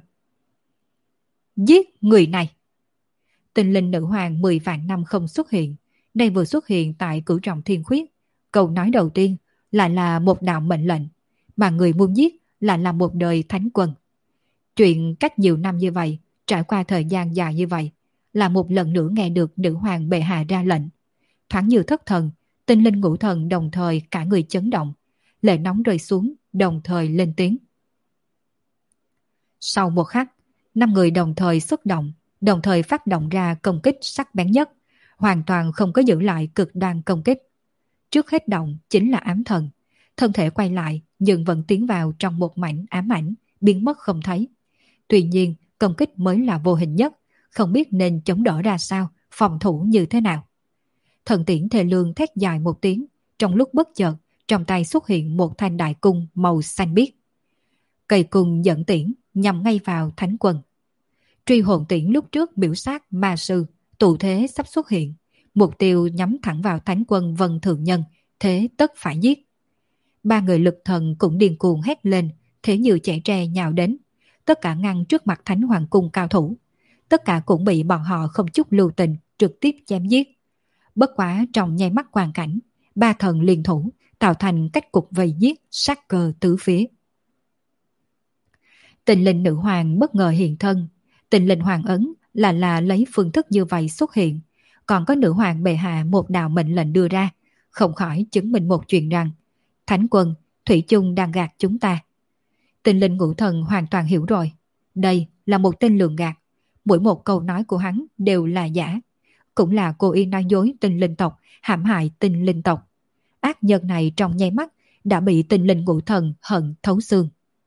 Giết người này! Tình linh nữ hoàng mười vạn năm không xuất hiện, đây vừa xuất hiện tại Cửu Trọng Thiên Khuyết. Câu nói đầu tiên lại là một đạo mệnh lệnh, mà người muốn giết lại là một đời thánh quân. Chuyện cách nhiều năm như vậy, trải qua thời gian dài như vậy, là một lần nữa nghe được nữ hoàng bệ hạ ra lệnh. Thoáng như thất thần, tinh linh ngũ thần đồng thời cả người chấn động, lệ nóng rơi xuống, đồng thời lên tiếng. Sau một khắc, năm người đồng thời xuất động, đồng thời phát động ra công kích sắc bén nhất, hoàn toàn không có giữ lại cực đoan công kích. Trước hết động chính là ám thần, thân thể quay lại nhưng vẫn tiến vào trong một mảnh ám ảnh, biến mất không thấy. Tuy nhiên, công kích mới là vô hình nhất, không biết nên chống đỡ ra sao, phòng thủ như thế nào. Thần Tiễn thề lương thét dài một tiếng, trong lúc bất chợt, trong tay xuất hiện một thanh đại cung màu xanh biếc. Cây cung dẫn tiễn nhằm ngay vào thánh quân. Truy hồn tiễn lúc trước biểu sát ma sư, tụ thế sắp xuất hiện, mục tiêu nhắm thẳng vào thánh quân Vân Thượng Nhân, thế tất phải giết. Ba người lực thần cũng điên cuồng hét lên, thế như chạy tre nhào đến, tất cả ngăn trước mặt thánh hoàng cung cao thủ. Tất cả cũng bị bọn họ không chút lưu tình trực tiếp chém giết. Bất quá trong nháy mắt quang cảnh, ba thần liên thủ tạo thành cách cục vây giết, sát cơ tứ phía. Tình linh nữ hoàng bất ngờ hiện thân, Tình linh hoàng ấn là là lấy phương thức như vậy xuất hiện, còn có nữ hoàng bệ hạ một đạo mệnh lệnh đưa ra, không khỏi chứng minh một chuyện rằng Thánh quân thủy chung đang gạt chúng ta. Tình linh ngũ thần hoàn toàn hiểu rồi, đây là một tên lường gạt, mỗi một câu nói của hắn đều là giả, cũng là cố ý nói dối tinh linh tộc, hãm hại tinh linh tộc. Ác nhân này trong nháy mắt đã bị tinh linh ngũ thần hận thấu xương.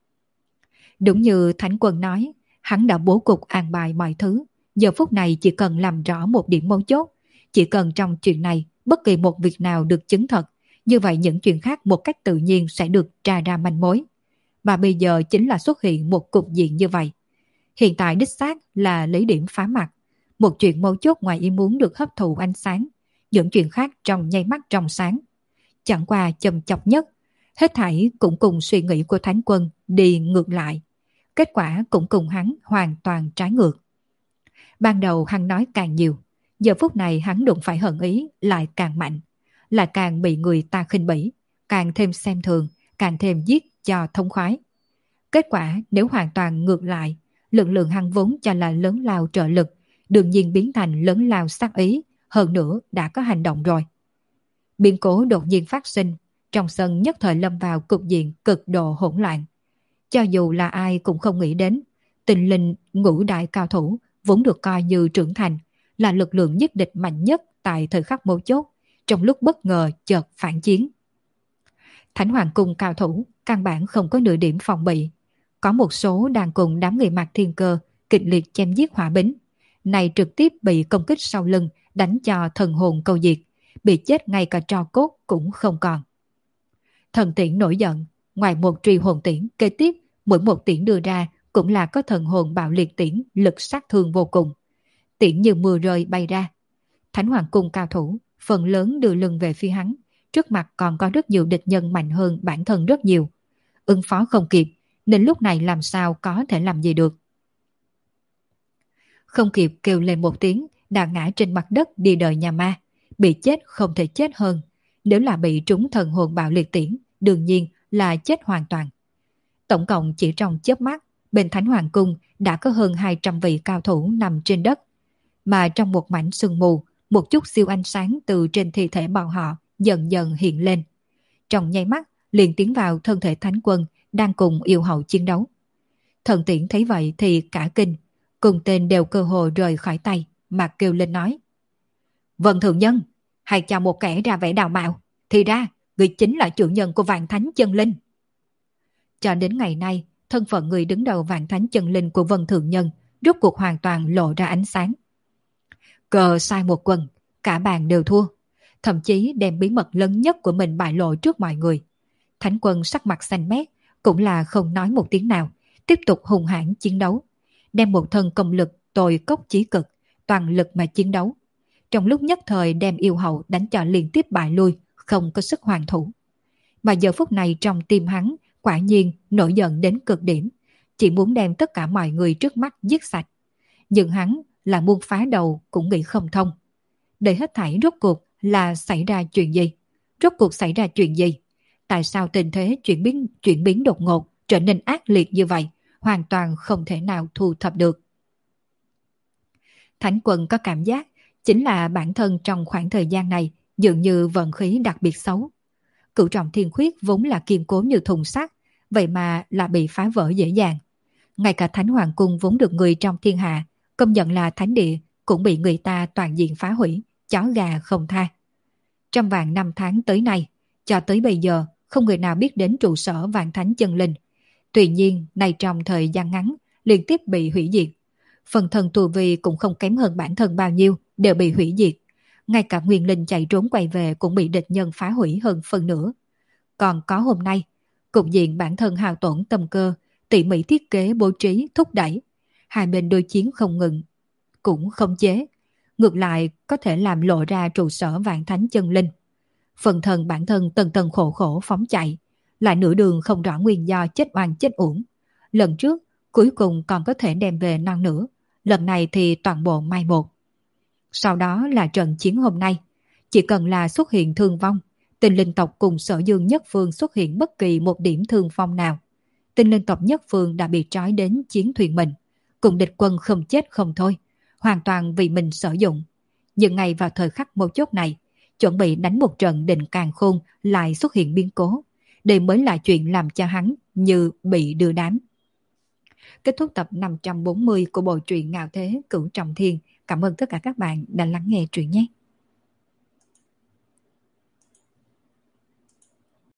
Đúng như Thánh quân nói, hắn đã bố cục an bài mọi thứ, giờ phút này chỉ cần làm rõ một điểm mấu chốt, chỉ cần trong chuyện này bất kỳ một việc nào được chứng thật, như vậy những chuyện khác một cách tự nhiên sẽ được tra ra manh mối. Mà bây giờ chính là xuất hiện một cục diện như vậy. Hiện tại đích xác là lấy điểm phá mặt, một chuyện mấu chốt ngoài ý muốn được hấp thụ ánh sáng, những chuyện khác trong nháy mắt trong sáng. Chẳng qua châm chọc nhất, hết thảy cũng cùng suy nghĩ của Thánh quân đi ngược lại. Kết quả cũng cùng hắn hoàn toàn trái ngược. Ban đầu hắn nói càng nhiều, giờ phút này hắn đụng phải hận ý lại càng mạnh, lại càng bị người ta khinh bỉ, càng thêm xem thường, càng thêm giết cho thông khoái. Kết quả nếu hoàn toàn ngược lại, lực lượng hắn vốn cho là lớn lao trợ lực, đương nhiên biến thành lớn lao sát ý, hơn nữa đã có hành động rồi. Biến cố đột nhiên phát sinh, trong sân nhất thời lâm vào cục diện cực độ hỗn loạn. Cho dù là ai cũng không nghĩ đến, tình linh ngũ đại cao thủ vốn được coi như trưởng thành, là lực lượng nhất địch mạnh nhất tại thời khắc mấu chốt, trong lúc bất ngờ chợt phản chiến. Thánh Hoàng Cung cao thủ căn bản không có nửa điểm phòng bị, có một số đang cùng đám người Mạc Thiên Cơ kịch liệt chém giết hỏa bính, này trực tiếp bị công kích sau lưng đánh cho thần hồn câu diệt, bị chết ngay cả tro cốt cũng không còn. Thần tiễn nổi giận, ngoài một truy hồn tiễn kế tiếp, mỗi một tiễn đưa ra cũng là có thần hồn bạo liệt tiễn lực sát thương vô cùng. Tiễn như mưa rơi bay ra. Thánh Hoàng Cung cao thủ phần lớn đưa lưng về phía hắn, trước mặt còn có rất nhiều địch nhân mạnh hơn bản thân rất nhiều. Ứng phó không kịp, nên lúc này làm sao có thể làm gì được. Không kịp kêu lên một tiếng, đã ngã trên mặt đất đi đời nhà ma, bị chết không thể chết hơn. Nếu là bị trúng thần hồn bạo liệt tiễn, đương nhiên là chết hoàn toàn. Tổng cộng chỉ trong chớp mắt, bên Thánh Hoàng Cung đã có hơn hai trăm vị cao thủ nằm trên đất. Mà trong một mảnh sương mù, một chút siêu ánh sáng từ trên thi thể bọn họ dần dần hiện lên. Trong nháy mắt, liền tiến vào thân thể Thánh quân đang cùng yêu hậu chiến đấu. Thần tiễn thấy vậy thì cả kinh, cùng tên đều cơ hồ rời khỏi tay, mà kêu lên nói: Vân Thượng Nhân, hãy chào một kẻ ra vẻ đào mạo, thì ra người chính là chủ nhân của Vạn Thánh Chân Linh. Cho đến ngày nay, thân phận người đứng đầu Vạn Thánh Chân Linh của Vân Thượng Nhân rốt cuộc hoàn toàn lộ ra ánh sáng. Cờ sai một quần, cả bàn đều thua, thậm chí đem bí mật lớn nhất của mình bại lộ trước mọi người. Thánh quân sắc mặt xanh mét, cũng là không nói một tiếng nào, tiếp tục hùng hãn chiến đấu, đem một thân công lực tồi cốc chí cực, toàn lực mà chiến đấu. Trong lúc nhất thời đem yêu hậu đánh cho liên tiếp bại lui, không có sức hoàn thủ. Mà giờ phút này trong tim hắn quả nhiên nổi giận đến cực điểm, chỉ muốn đem tất cả mọi người trước mắt giết sạch. Nhưng hắn là muốn phá đầu cũng nghĩ không thông. Đây hết thảy rốt cuộc là xảy ra chuyện gì? Rốt cuộc xảy ra chuyện gì? Tại sao tình thế chuyển biến, chuyển biến đột ngột, trở nên ác liệt như vậy, hoàn toàn không thể nào thu thập được. Thánh quân có cảm giác chính là bản thân trong khoảng thời gian này dường như vận khí đặc biệt xấu. Cửu trọng thiên khuyết vốn là kiên cố như thùng sắt, vậy mà là bị phá vỡ dễ dàng. Ngay cả Thánh Hoàng Cung vốn được người trong thiên hạ công nhận là thánh địa cũng bị người ta toàn diện phá hủy, chó gà không tha. Trong vạn năm tháng tới nay, cho tới bây giờ không người nào biết đến trụ sở Vạn Thánh Chân Linh. Tuy nhiên, nay trong thời gian ngắn liên tiếp bị hủy diệt. Phần thân tu vi cũng không kém hơn bản thân bao nhiêu, đều bị hủy diệt. Ngay cả nguyên linh chạy trốn quay về cũng bị địch nhân phá hủy hơn phần nửa. Còn có hôm nay, cục diện bản thân hao tổn tâm cơ, tỉ mỉ thiết kế bố trí thúc đẩy. Hai bên đối chiến không ngừng, cũng không chế. Ngược lại có thể làm lộ ra trụ sở Vạn Thánh Chân Linh. Phần thân bản thân tần tần khổ khổ phóng chạy, lại nửa đường không rõ nguyên do chết oan chết uổng. Lần trước cuối cùng còn có thể đem về non nữa, lần này thì toàn bộ mai một. Sau đó là trận chiến hôm nay, chỉ cần là xuất hiện thương vong, Tinh Linh tộc cùng Sở Dương Nhất Phương xuất hiện bất kỳ một điểm thương vong nào, Tinh Linh tộc Nhất Phương đã bị trói đến chiến thuyền mình, cùng địch quân không chết không thôi, hoàn toàn vì mình sử dụng. Nhưng ngay vào thời khắc mấu chốt này, chuẩn bị đánh một trận định càn khôn lại xuất hiện biến cố. Đây mới là chuyện làm cho hắn như bị đưa đám. Kết thúc tập năm trăm bốn mươi của bộ truyện Ngạo Thế Cửu Trọng Thiên. Cảm ơn tất cả các bạn đã lắng nghe truyện nhé.